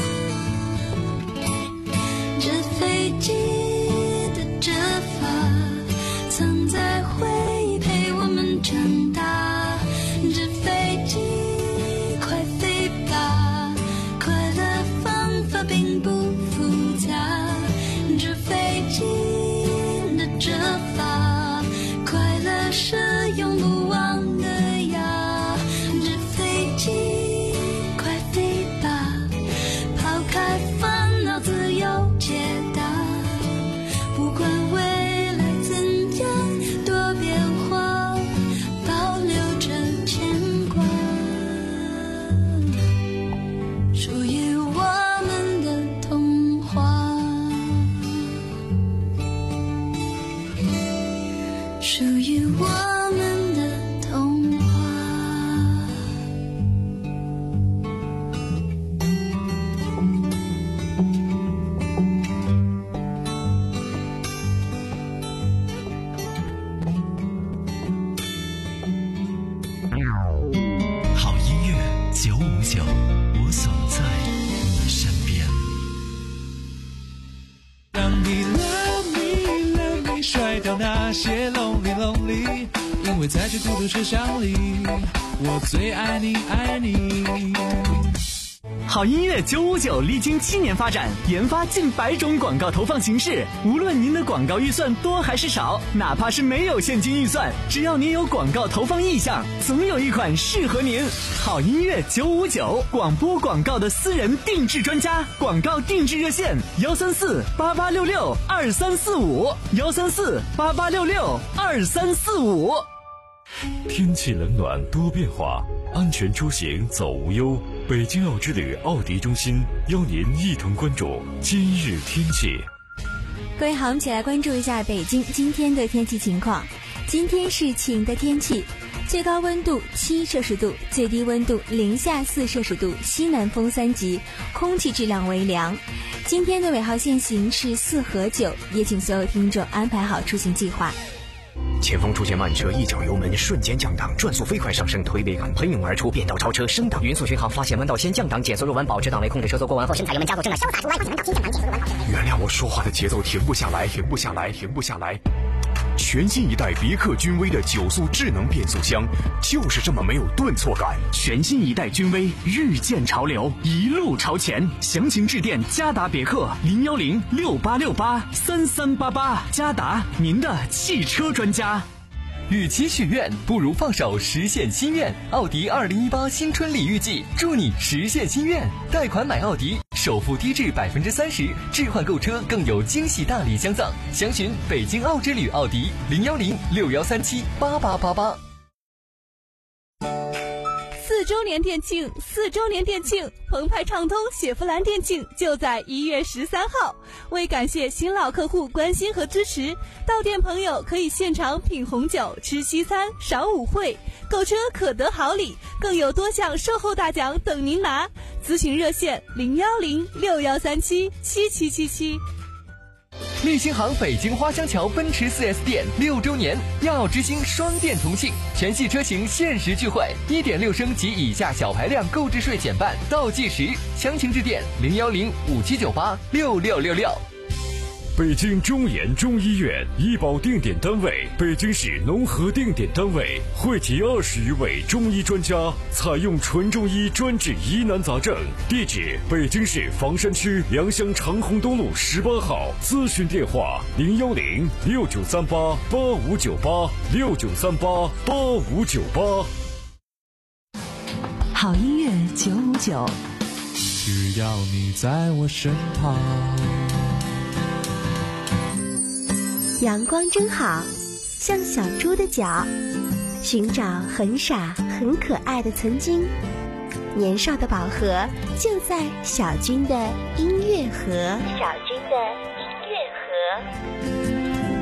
N: 折飞机的折发藏在回忆陪我们长大，纸飞机快飞吧，快乐方法并不复杂，纸飞机的折发快乐是永不忘的呀，纸飞机快飞吧，抛开烦恼自由解答，不管未来怎样多变化，保留着牵挂，属于我们的童话，属于我们的童话。
O: 好音乐九五九，我总在你身边。
L: 让你 love me love me 甩掉那些 lonely lonely， 因为在这孤独车厢里，我最爱你爱你。
D: 好音乐九五九历经七年发展，研发近百种广告投放形式。无论您的广告预算多还是少，哪怕是没有现金预算，只要您有广告投放意向，总有一款适合您。好音乐九五九，广播广告的私人定制专家，广告定制热线幺三四八八六六二三四五幺三四八八六六二三四五。
G: 天气冷暖多变化，安全出行走无忧。北京奥之旅奥迪中心邀您一同关注今日天气。
E: 各位好，我们一起来关注一下北京今天的天气情况。今天是晴的天气，最高温度七摄氏度，最低温度零下四摄氏度，西南风三级，空气质量为良。今天的尾号限行是四和九，也请所有听众安排好出行计划。
K: 前方出现慢车，一脚油门瞬间降档，转速飞快上升，推背感喷涌而出，变道超车升档，匀速巡航，发现弯道先降档，减速入弯，保持档位，控制车速过弯后，深踩油门加速，正在潇洒出弯，发现弯道先降档，减速入弯，保持。
V: 原谅我说话的节奏停不下来，停不下来，停不下来。全新一代别克君威的九速智能变速箱，就是这么没有顿挫感。
D: 全新一代君威，日渐潮流，一路朝前。详情致电嘉达别克零幺零六八六八三三八八，嘉达，您的汽车专家。
J: 与其许愿，不如放手实现心愿。奥迪二零一八新春礼遇季，祝你实现心愿。贷款买奥迪，首付低至百分之三十，置换购车更有惊喜大礼相赠。详询北京奥之旅奥迪零幺零六幺三七八八八八。
M: 四周年店庆，四周年店庆，澎湃畅通雪佛兰店庆就在一月十三号。为感谢新老客户关心和支持，到店朋友可以现场品红酒、吃西餐、赏舞会，购车可得好礼， 更有多项售后大奖等您拿。咨询热线零幺零六幺三七七七七七。
J: 立新行北京花乡桥奔驰 四 S 店六周年，耀耀之星双店同庆，全系车型限时钜惠， 一点六 升及以下小排量购置税减半，倒计时，详情致电零幺零五七九八六六六六。
G: 北京中研中医院医保定点单位，北京市农合定点单位，汇集二十余位中医专家，采用纯中医专治疑难杂症。地址：北京市房山区良乡长虹东路十八号。咨询电话：零幺零六九三八八五九八六九三八八五九八。
B: 好音乐九五九，
P: 只要你在我身旁。
E: 阳光真好，像小猪的脚，寻找很傻很可爱的曾经。年少的宝盒就在小军的音乐盒。小军的音乐盒。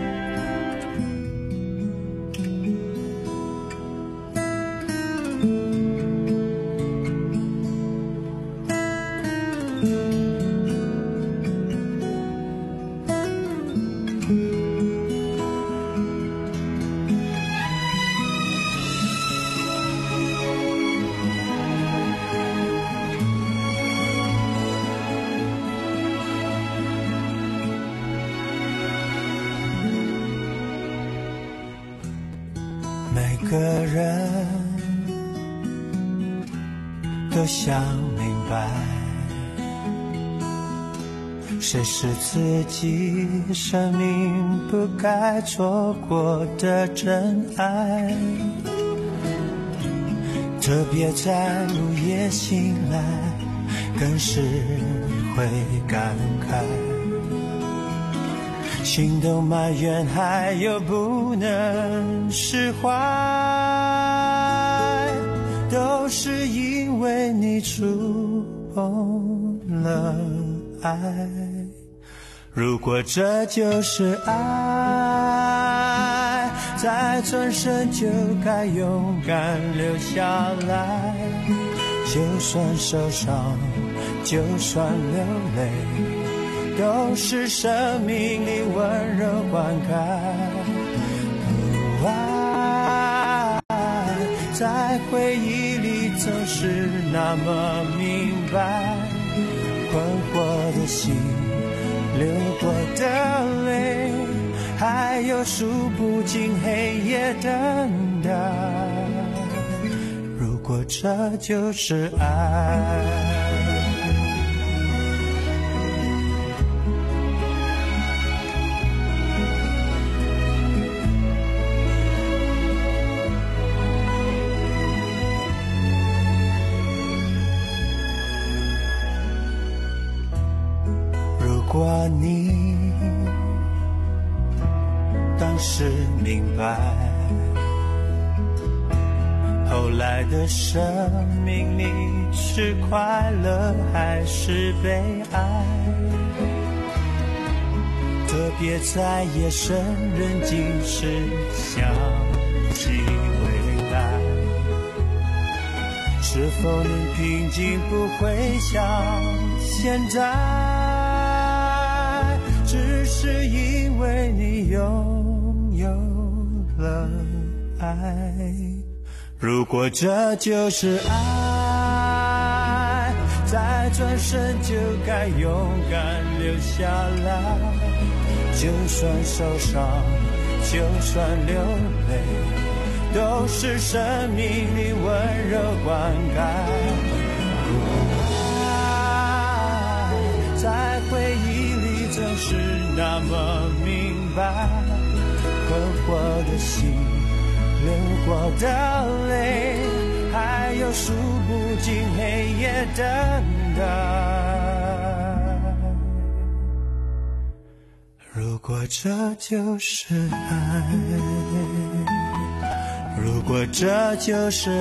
L: 每个人都想明白，谁是自己生命不该错过的真爱。特别在午夜醒来，更是会感慨，心动埋怨还有不能释怀，都是因为你触碰了爱。如果这就是爱，再转身就该勇敢留下来，就算受伤，就算流泪，都是生命里温柔灌溉。爱在回忆里总是那么明白，困惑的心，流过的泪，还有数不尽黑夜等待。如果这就是爱，如果你当时明白，后来的生命里是快乐还是悲哀，特别在夜深人静时想起未来，是否能平静不会像现在，只是因为你拥有了爱。如果这就是爱，再转身就该勇敢留下来，就算受伤，就算流泪，都是生命里温柔灌溉。爱在回忆里总是那么明白，困惑的心，流过的泪，还有数不尽黑夜等待。如果这就是爱，如果这就是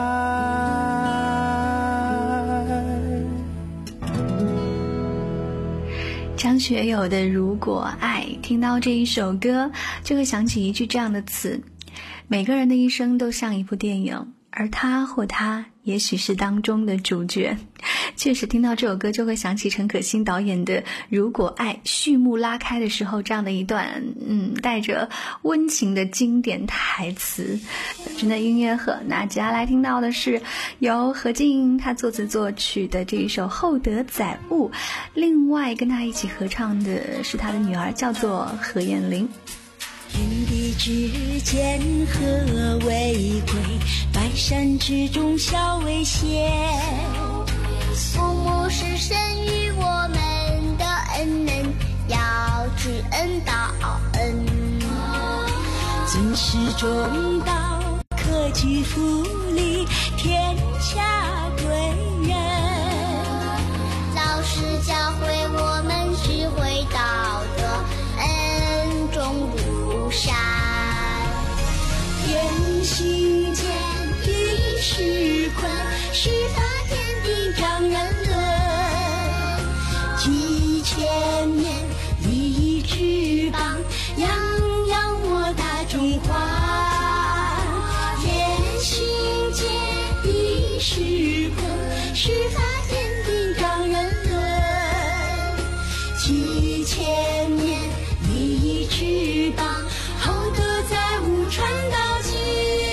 L: 爱。
Q: 张学友的《如果爱》，听到这一首歌就会想起一句这样的词：每个人的一生都像一部电影， 而他或她也许是当中的主角。确实听到这首歌就会想起陈可辛导演的《如果爱》序幕拉开的时候这样的一段嗯，带着温情的经典台词。真的音乐盒，那接下来听到的是由何静他作词作曲的这一首《厚德载物》，另外跟他一起合唱的是他的女儿，叫做何艳玲。
C: 天地之间和为贵，百善之中孝为先。
T: 父母是生于我们的恩人，要知恩报恩。
C: 尊师重道，克己复礼，天下归人。
T: 老师教诲我们智慧道德，恩重如山。
C: 天行健，地势坤，师法天地长人伦。几千年礼仪之邦，泱泱我大中华。天行健，地势坤，师法天地长人伦。几千年礼仪之邦，厚德载物传到今。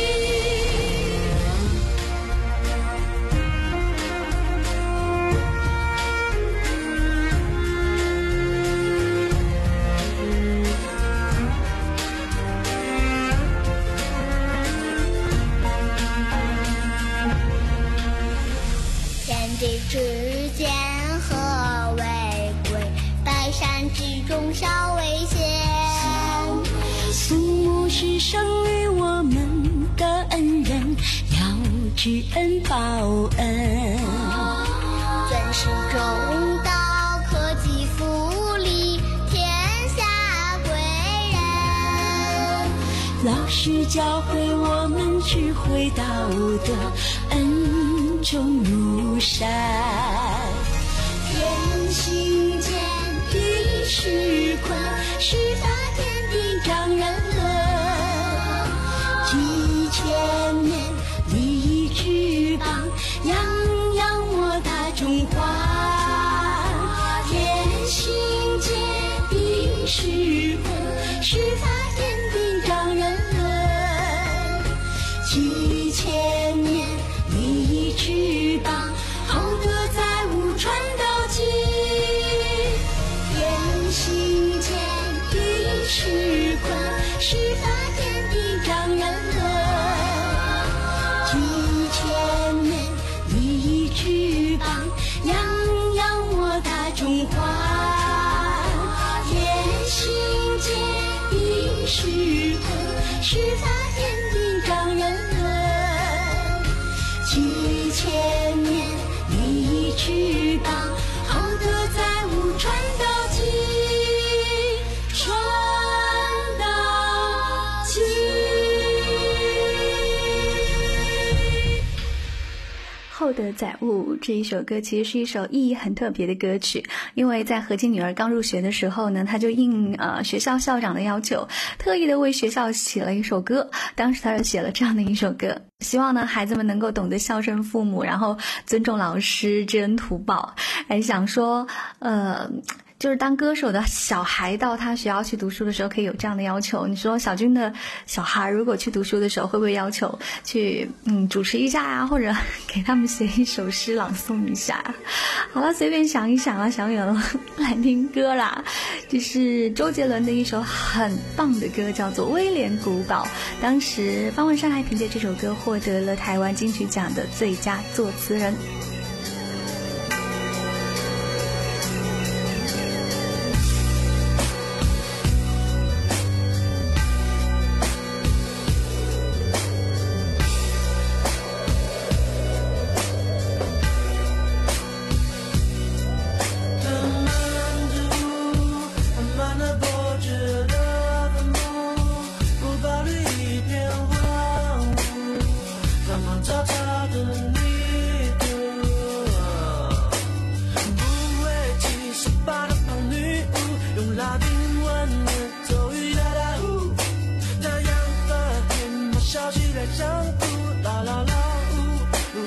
T: 天地之间和为贵，百善之中孝为先。
C: 父母是生于我们的恩人，要知恩报恩。
T: 尊师重道，克己复礼，天下归人。
C: 老师教诲我们智慧道德，恩重如山。天行健，地势坤，师法天地长人伦。几千年礼仪之邦，泱泱我大中华。天行健，地势坤，师法天地长人伦。几千年礼仪之邦，厚德载物传到今。天行健，地势坤，师法天地长人伦。几千年礼仪之邦，泱泱我大中华。天行健，地势坤，师法天地长人伦。几千年礼仪之邦，厚德载物传到今，传到今。
Q: 厚德载物这一首歌其实是一首意义很特别的歌曲，因为在何静女儿刚入学的时候呢，她就应呃学校校长的要求，特意的为学校写了一首歌。当时她就写了这样的一首歌，希望呢孩子们能够懂得孝顺父母，然后尊重老师，知恩图报。还想说呃就是当歌手的小孩到他学校去读书的时候可以有这样的要求，你说小军的小孩如果去读书的时候会不会要求去嗯主持一下啊，或者给他们写一首诗朗诵一下？好了，随便想一想啊，想远了，来听歌啦。这是周杰伦的一首很棒的歌，叫做《威廉古堡》。当时方文山还凭借这首歌获得了台湾金曲奖的最佳作词人。
I: 找他的你的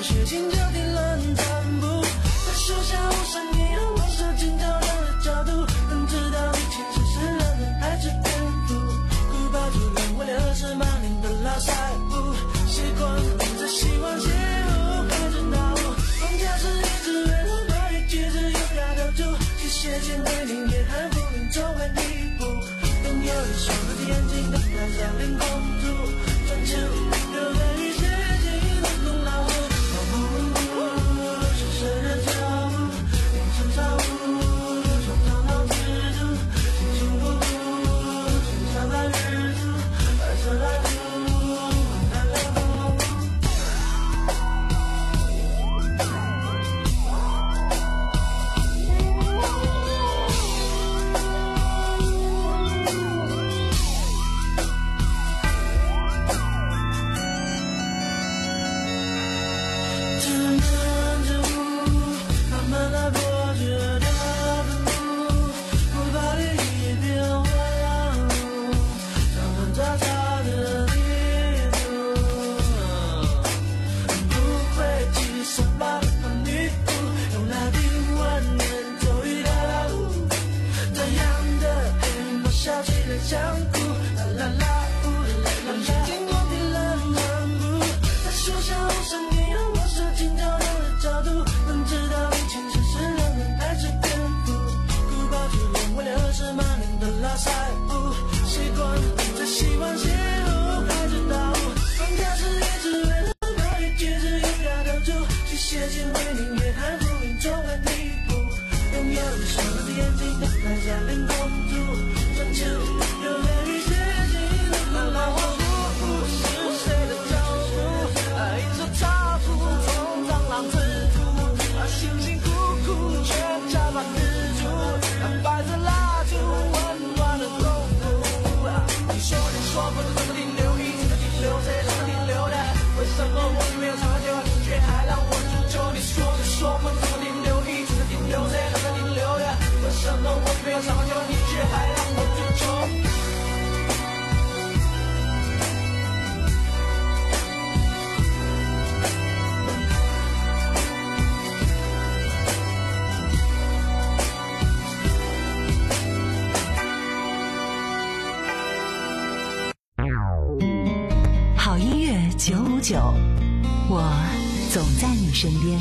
I: 我写进脚底冷残布，在树下无声音，我射进漂亮的角度，能知道你其实是人人还是蝙蝠，古堡主人为了是马林的老赛布，习惯在希望邂逅开始闹，放假是一直为了多一句子有大头猪，谢谢前对你也含糊林走完一步，总有一双的眼睛等待在凌空处，转球又在雨歇进冷冻老虎，老虎是谁的脚步，凌晨早舞，冲上老蜘蛛，辛辛苦苦，剩下半日子，白色来路，难了不。
B: 九五九，我总在你身边。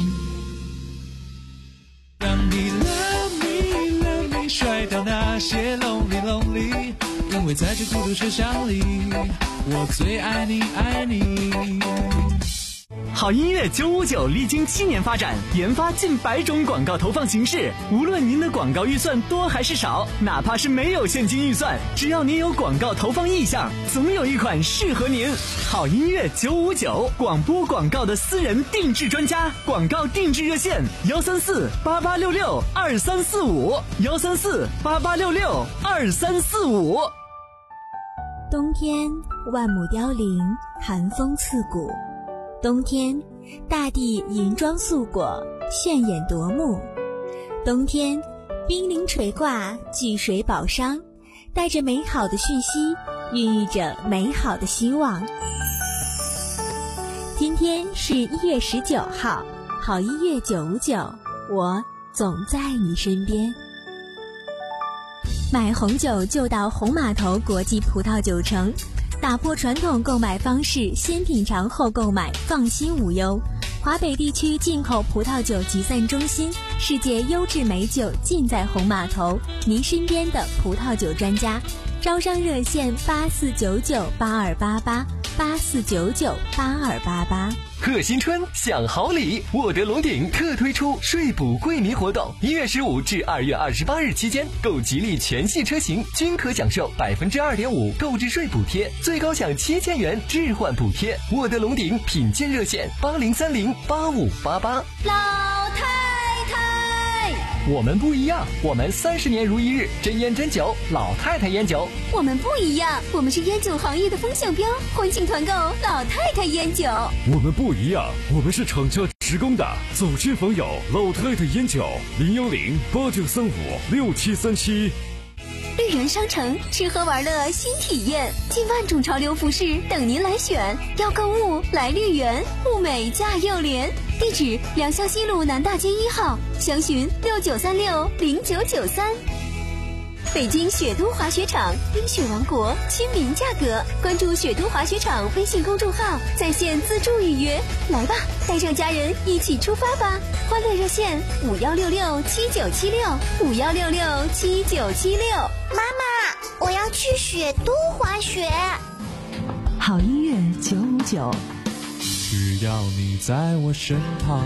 L: 让你 love me love me 甩掉那些 lonely lonely， 因为在这孤独车厢里，我最爱你爱你。
D: 好音乐九五九历经七年发展，研发近百种广告投放形式。无论您的广告预算多还是少，哪怕是没有现金预算，只要您有广告投放意向，总有一款适合您。好音乐九五九，广播广告的私人定制专家，广告定制热线：幺三四八八六六二三四五，幺三四八八六六二三四五。
E: 冬天，万木凋零，寒风刺骨。冬天，大地银装素裹，炫眼夺目。冬天，冰凌垂挂，聚水宝商，带着美好的讯息，孕育着美好的希望。今天是一月十九号，好音乐九五九，我总在你身边。买红酒就到红码头国际葡萄酒城，打破传统购买方式，先品尝后购买，放心无忧。华北地区进口葡萄酒集散中心，世界优质美酒尽在红码头，您身边的葡萄酒专家。招商热线八四九九八二八八八四九九八二八八。
J: 贺新春享好礼，沃德龙鼎特推出税补惠民活动，一月十五至二月二十八日期间，购吉利全系车型均可享受百分之二点五购置税补贴，最高享七千元置换补贴。沃德龙鼎品鉴热线八零三零八五八八。
R: 老太太，
J: 我们不一样，我们三十年如一日，真烟真酒，老太太烟酒。
R: 我们不一样，我们是烟酒行业的风向标，欢庆团购老太太烟酒。
G: 我们不一样，我们是厂家职工的，走亲访友，老太太烟酒，零幺零八九三五六七三七。
R: 绿园商城吃喝玩乐新体验，近万种潮流服饰等您来选。要购物来绿园，物美价又廉。地址：良校西路南大街一号，详询六九三六零九九三。北京雪都滑雪场，冰雪王国，亲民价格。关注雪都滑雪场微信公众号，在线自助预约。来吧，带上家人一起出发吧！欢乐热线五幺六六七九七六五幺六六七九七六。
T: 妈妈，我要去雪都滑雪。
B: 好音乐九五九，
P: 只要你在我身旁。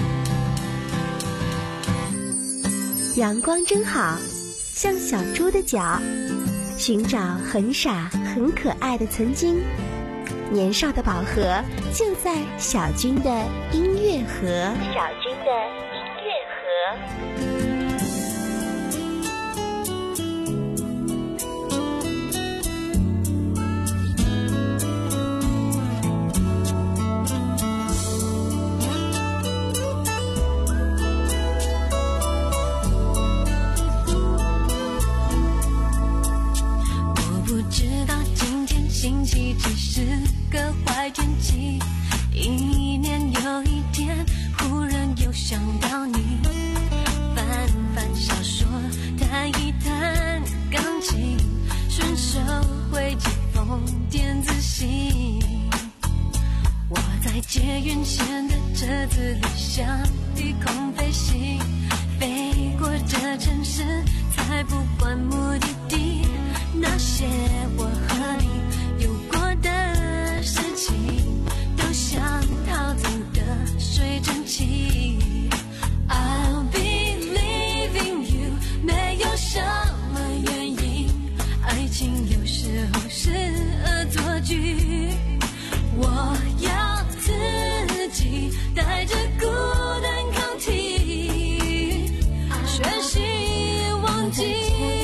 E: 阳光真好，像小猪的脚，寻找很傻很可爱的曾经。年少的宝盒就在小军的音乐盒。小军的音乐盒。
C: 星期只是个坏天气，一年又一天，忽然又想到你。翻翻小说，弹一弹钢琴，顺手回几封电子信。我在捷运线的车子里像低空飞行，飞过这城市，才不管目的地。那些我和你有过的事情，都像逃走的水蒸气。 I'll be leaving you， 没有什么原因，爱情有时候是恶作剧。我要自己带着孤单抗体，学习忘记。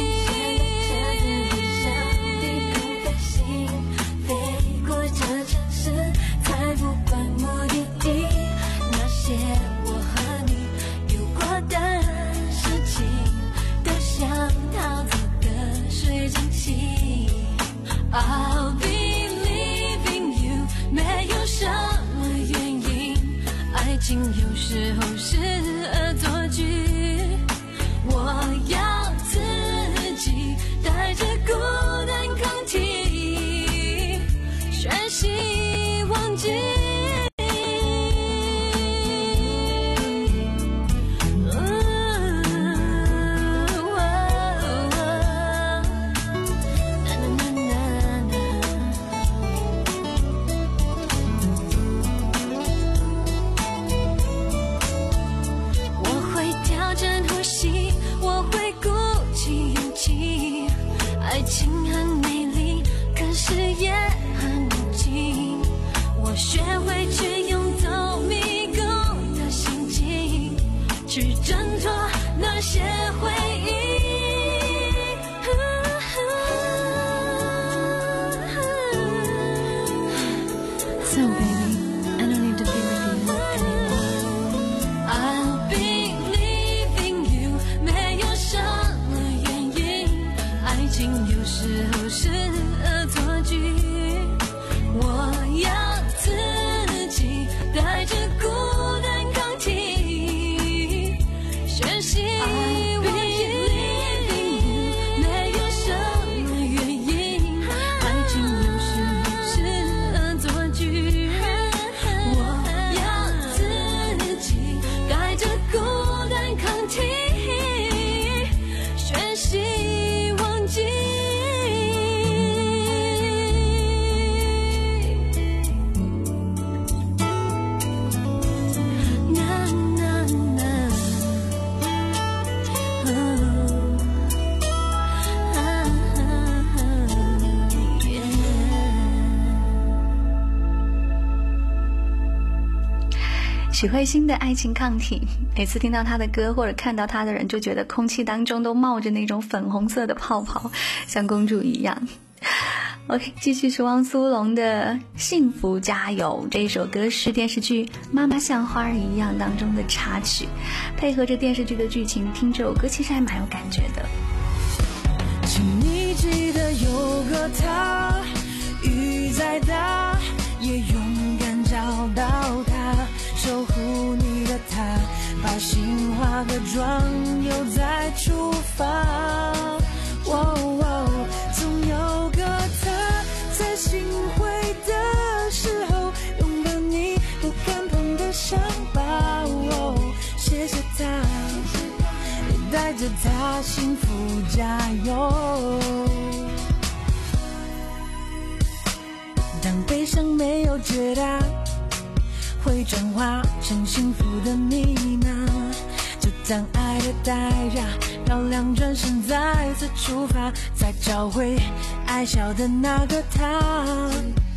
C: I'll be leaving you， 没有什么原因，爱情有时候是恶作剧。我要自己带着孤单抗体，学习忘记。 爱情很美丽，可是也很无情。我学会去用走迷宫的心情，去挣脱那些回忆。So baby, I don't need to be with you anymore. I'll be leaving you， 没有什么原因。 爱情有时候是恶作剧，我要自己带着孤单抗体，学习忘记。没有什么原因，爱情有时候是恶作剧，我要自己带着孤单抗体，学习忘记。
Q: 许慧欣的爱情抗体，每次听到她的歌或者看到她的人，就觉得空气当中都冒着那种粉红色的泡泡，像公主一样。OK， 继续是汪苏泷的《幸福加油》这一首歌是电视剧《妈妈像花儿一样》当中的插曲，配合着电视剧的剧情听这首歌，其实还蛮有感觉的。
C: 请你个他，雨再大也勇敢找到他，守护你的他，把心化个妆又再出发。哦哦，总有个他在心灰的时候拥抱你不敢碰的伤疤。哦，谢谢他，也带着他幸福加油。当悲伤没有解答，会转化成幸福的密码，就当爱的代价，漂亮转身再次出发，再找回爱笑的那个他。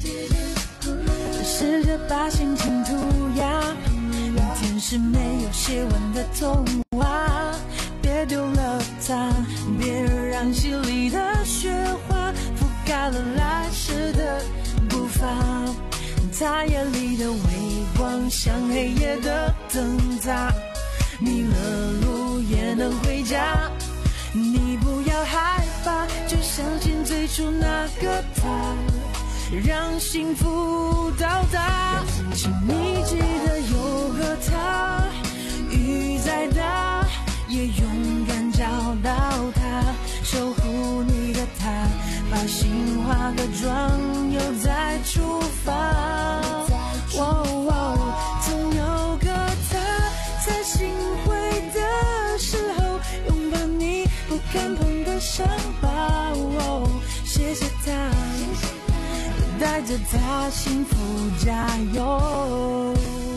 C: 试着把心情涂鸦，天是没有写完的童话，别丢了它，别让戏里的雪花覆盖了来时的步伐。他眼里的微光像黑夜的灯塔，迷了路也能回家。你不要害怕，就相信最初那个他，让幸福到达。请你记得有个他，雨再大也勇敢找到他，守护你的他，把心化个妆又再出发。哦哦，总有个他在心灰的时候拥抱你不敢碰的伤疤。哦，谢谢他，带着他幸福加油。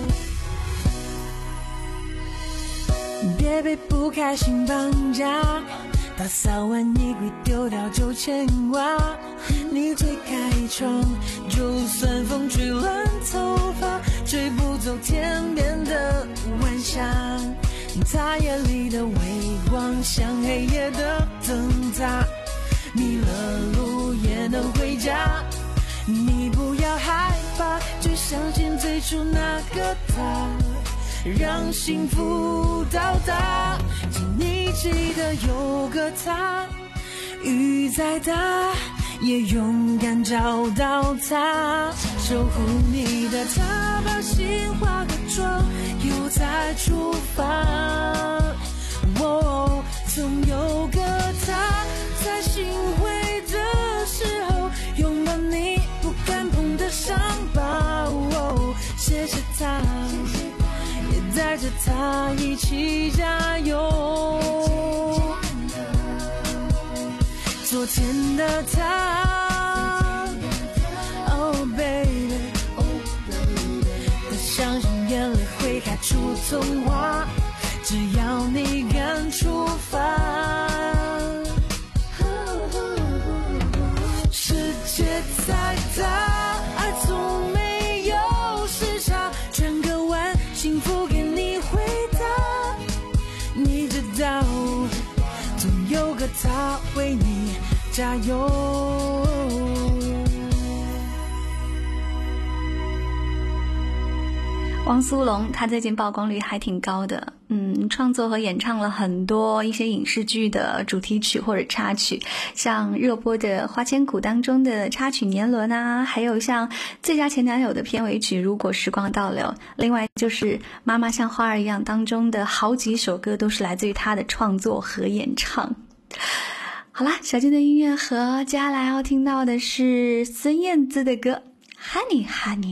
C: 别被不开心绑架，打扫完衣柜丢掉就牵挂。你推开窗，就算风吹乱头发，吹不走天边的晚霞。他眼里的微光像黑夜的灯塔，迷了路也能回家。你不要害怕，就相信最初那个他，让幸福到达。请你记得有个他，雨再大也勇敢找到他，守护你的他，把心化个妆又再出发。哦，总有个他在心灰的时候拥抱你不敢碰的伤疤。哦，谢谢他，也带着他一起加油。昨天的他 ，Oh baby， 他相信眼泪会开出童话，只要你敢出发。世界再大，爱从没有时差，转个弯，幸福给你回答。你知道，总有个他为你加油。
Q: 汪苏泷他最近曝光率还挺高的，嗯，创作和演唱了很多一些影视剧的主题曲或者插曲，像热播的《花千骨》当中的插曲《年轮》啊，还有像《最佳前男友》的片尾曲《如果时光倒流》，另外就是《妈妈像花儿一样》当中的好几首歌都是来自于他的创作和演唱。好啦，小静的音乐盒，接下来要听到的是孙燕姿的歌《Honey Honey》。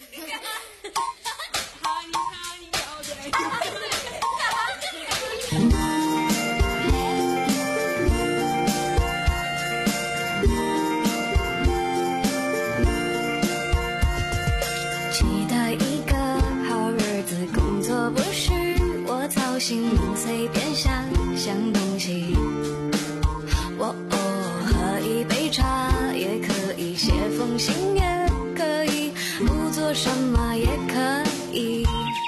H: 期待一个好日子，工作不是我操心，能随便想想东西。我哦，喝一杯茶也可以，写封信也可以，不做什么也可以。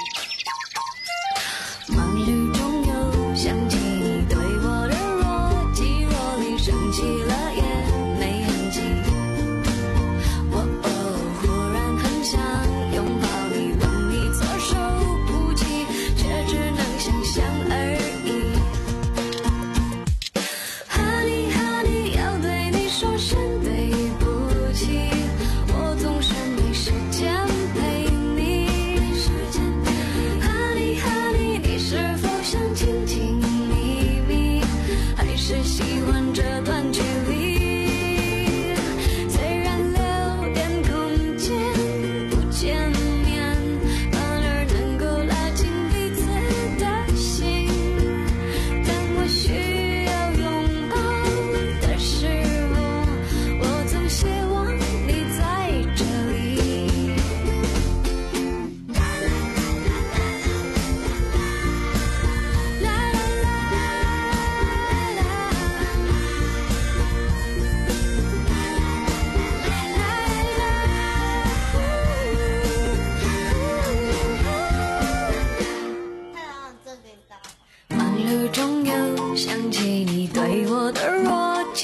H: 梦里中有想起你对我的若即若离，生气了也没痕迹。我哦，忽然很想拥抱你，吻你措手不及，却只能想象而已。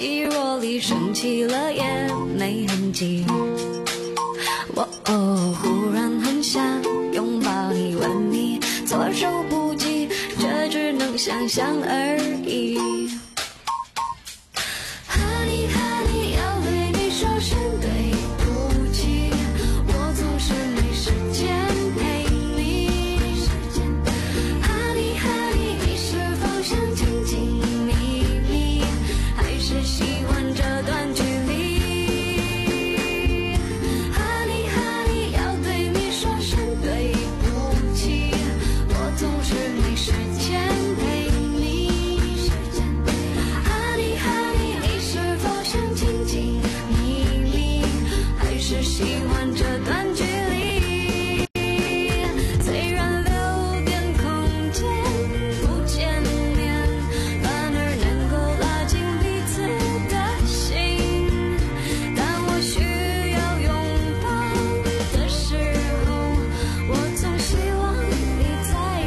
H: 细若离，生气了也没痕迹。我哦，忽然很想拥抱你，吻你，措手不及，这只能想象而已。Honey Honey， 要对你说声对不起，我总是没时间陪你。Honey Honey， 你是否想亲近你？还是喜欢这段距离 Honey Honey， 要对你说声对不起，我总是没时间陪你 Honey Honey， 你是否想亲近你？还是喜欢这段距离？虽然留点空间不见面，反而能够拉近彼此的心，但我需要拥抱的时候，我总希望你在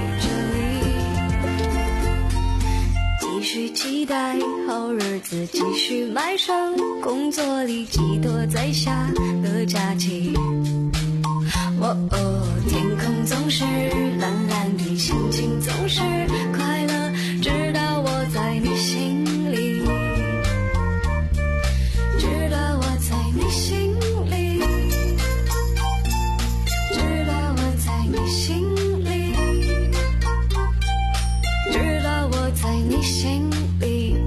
H: 这里。继续期待好日子，继续埋首工作里，寄托在下个假期。哦哦，天空总是蓝蓝的，心情总是快乐，直到我在你心里，直到我在你心里，直到我在你心里，直到我在你心里。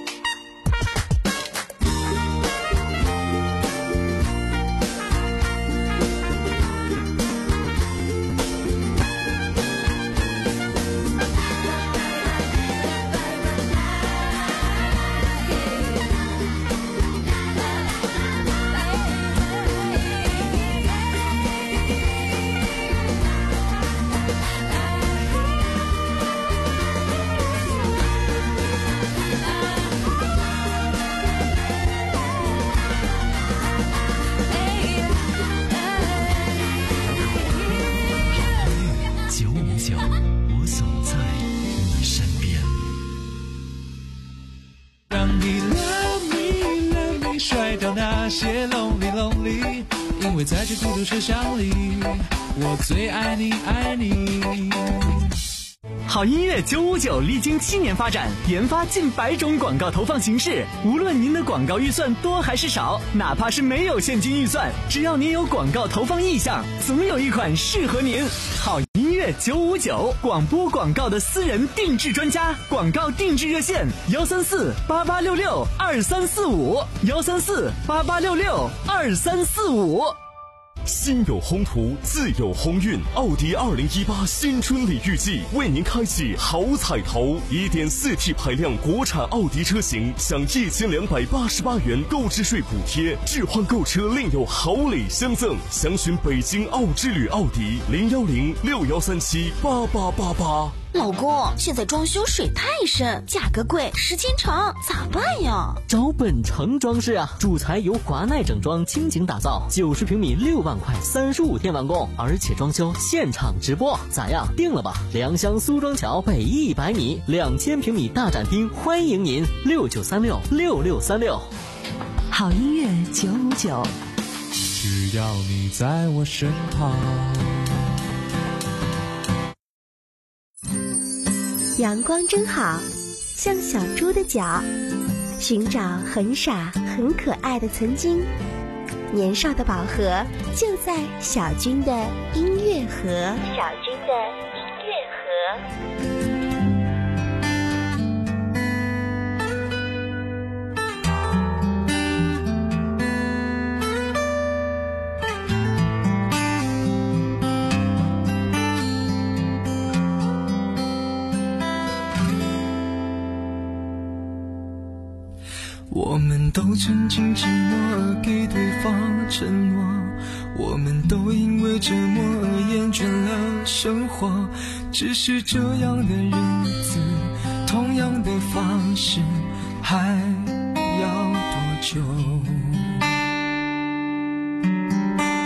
O: 九五九，我总在你身边。
P: 让你 love me love me， 甩掉那些 lonely lonely， 因为在这孤独车厢里，我最爱你爱你。
D: 好音乐九五九历经七年发展，研发近百种广告投放形式。无论您的广告预算多还是少，哪怕是没有现金预算，只要您有广告投放意向，总有一款适合您。好音乐九五九，广播广告的私人定制专家，广告定制热线：幺三四八八六六二三四五，幺三四八八六六二三四五。
G: 心有宏图，自有鸿运。奥迪二零一八新春礼遇季为您开启好彩头， 一点四 T 排量国产奥迪车型享一千两百八十八元购置税补贴，置换购车另有好礼相赠。详询北京奥之旅奥迪零幺零六幺三七八八八八。
R: 老公，现在装修水太深，价格贵，时间长，咋办呀？
A: 找本城装饰啊，主材由华奈整装倾情打造，九十平米六万块，三十五天完工，而且装修现场直播，咋样？定了吧？良乡苏庄桥北一百米，两千平米大展厅，欢迎您六九三六六六三六。
B: 好音乐九五九，
P: 只要你在我身旁。
E: 阳光真好，像小猪的脚，寻找很傻很可爱的曾经。年少的宝盒就在小军的音乐盒。小军的音乐盒。
I: 我们都曾经寂寞而给对方承诺，我们都因为折磨而厌倦了生活。只是这样的日子，同样的方式，还要多久？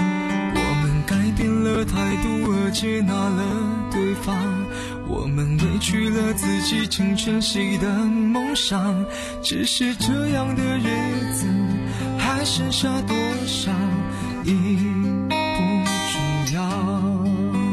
I: 我们改变了态度而接纳了对方，我们为
L: 你去了自己成全谁的梦想？只是这样的日子还剩下多少已不重要。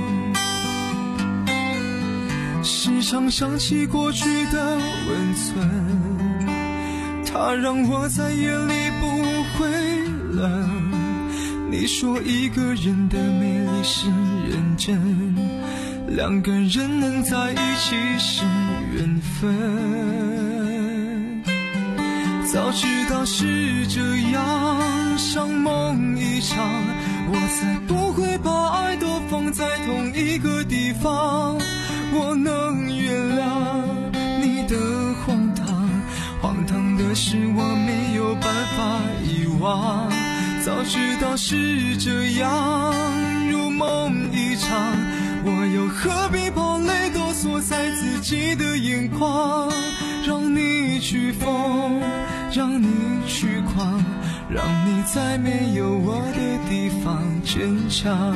L: 时常想起过去的温存，它让我在夜里不会冷。你说一个人的美丽是认真，两个人能在一起是缘分。早知道是这样，像梦一场，我才不会把爱都放在同一个地方。我能原谅你的荒唐，荒唐的是我没有办法遗忘。早知道是这样，如梦一场，我又何必把泪都锁在自己的眼眶？让你去疯，让你去狂，让你在没有我的地方坚强。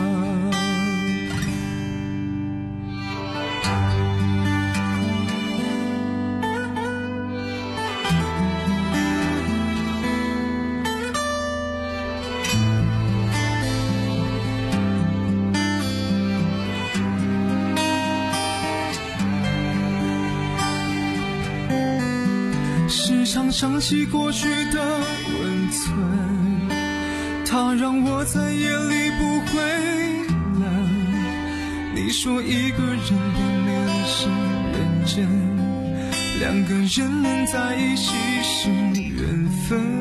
L: 时常想起过去的温存，它让我在夜里不会冷。你说一个人的美丽是认真，两个人能在一起是缘分。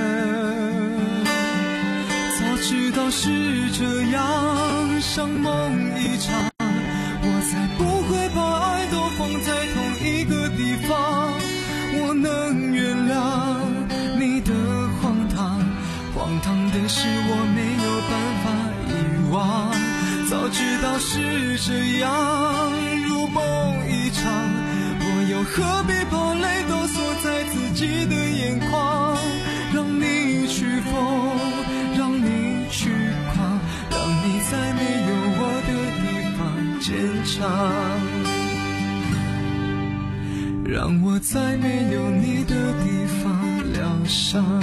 L: 早知道是这样，像梦一场，我才不会把爱都放在同一个地方。我能原谅你的荒唐，荒唐的是我没有办法遗忘。早知道是这样，如梦一场，我又何必把泪都锁在自己的眼眶？让你去疯，让你去狂，让你在没有我的地方坚强。让我在没有你的地方疗伤。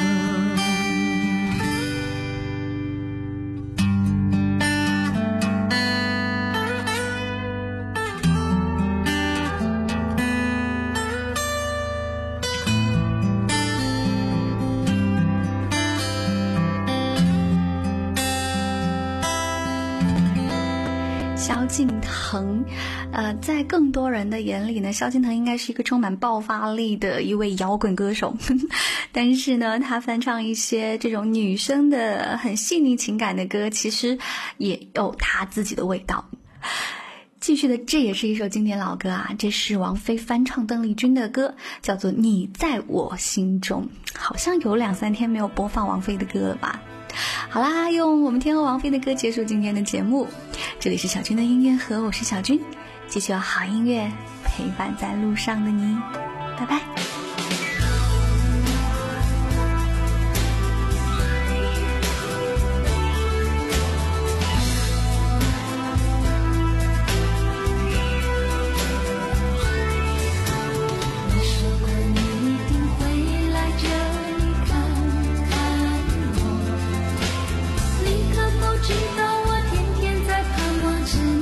Q: 萧敬腾，呃，在更多人的眼里呢，萧敬腾应该是一个充满爆发力的一位摇滚歌手，但是呢，他翻唱一些这种女生的很细腻情感的歌，其实也有他自己的味道。继续的，这也是一首经典老歌啊，这是王菲翻唱邓丽君的歌，叫做《你在我心中》。好像有两三天没有播放王菲的歌了吧。好啦，用我们天后王菲的歌结束今天的节目。这里是小军的音乐盒，我是小军，继续有好音乐陪伴在路上的你，拜拜。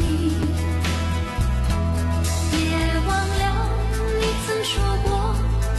H: 别忘了你曾说过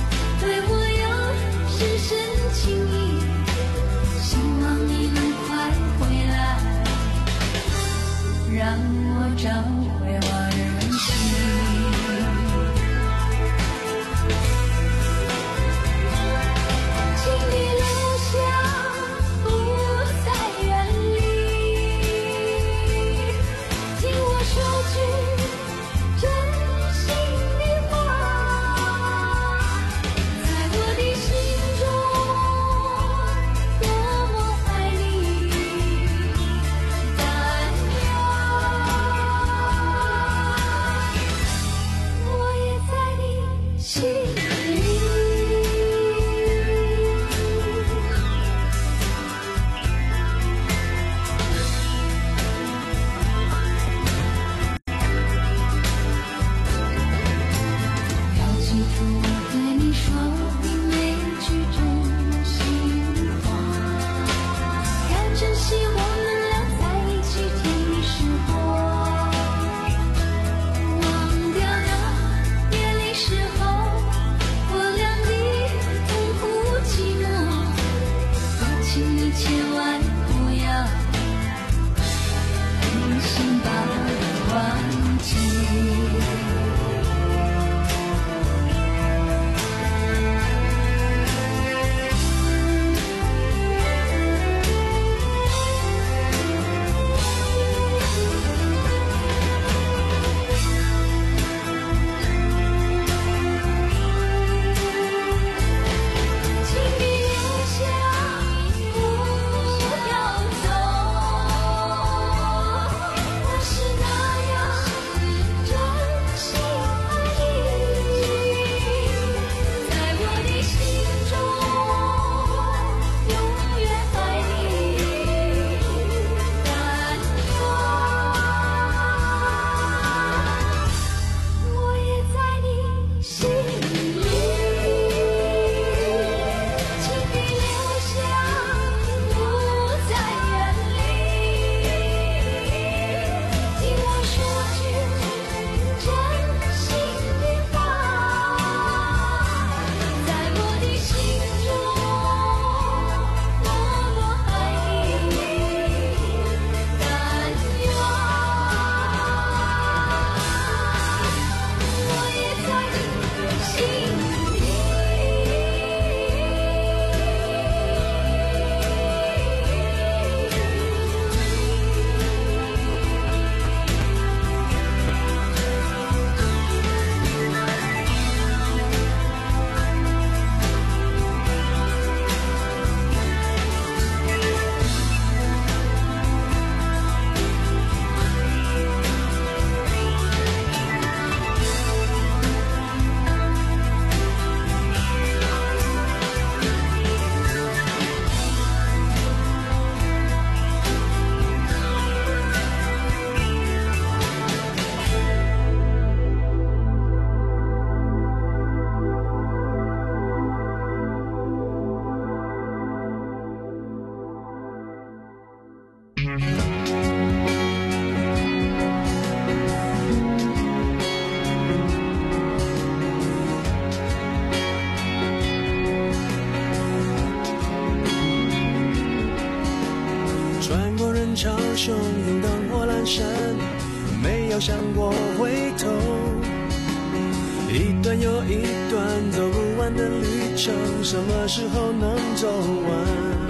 L: 汹涌灯火阑珊，没有想过回头。一段又一段走不完的旅程，什么时候能走完？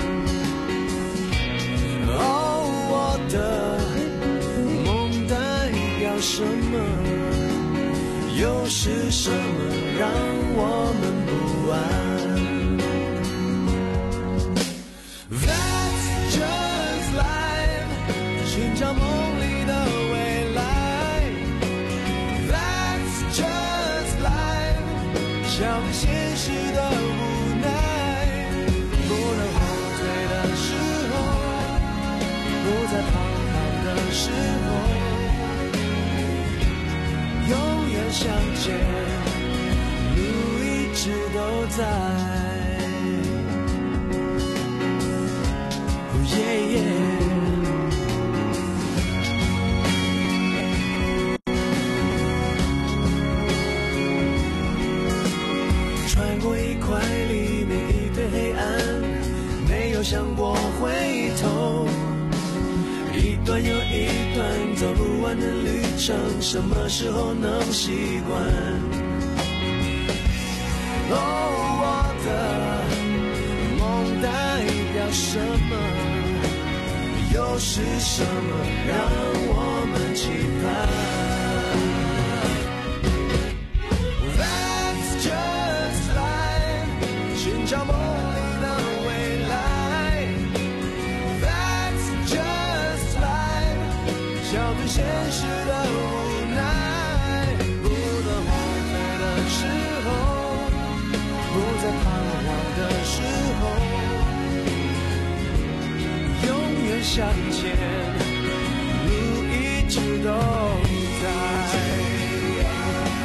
L: 哦，我的梦代表什么？又是什么让我们不安？ That's just life， 寻找梦里的未来。That's just life， 笑对现实的无奈。不能后退的时候，不再彷徨的时候。 永远相见，路一直都在。哦耶耶！穿过一块黎明，一片黑暗，没有想过回头。 一段又一段走不完的旅程，什么时候能习惯？哦，我的梦代表什么？又是什么让我们期盼？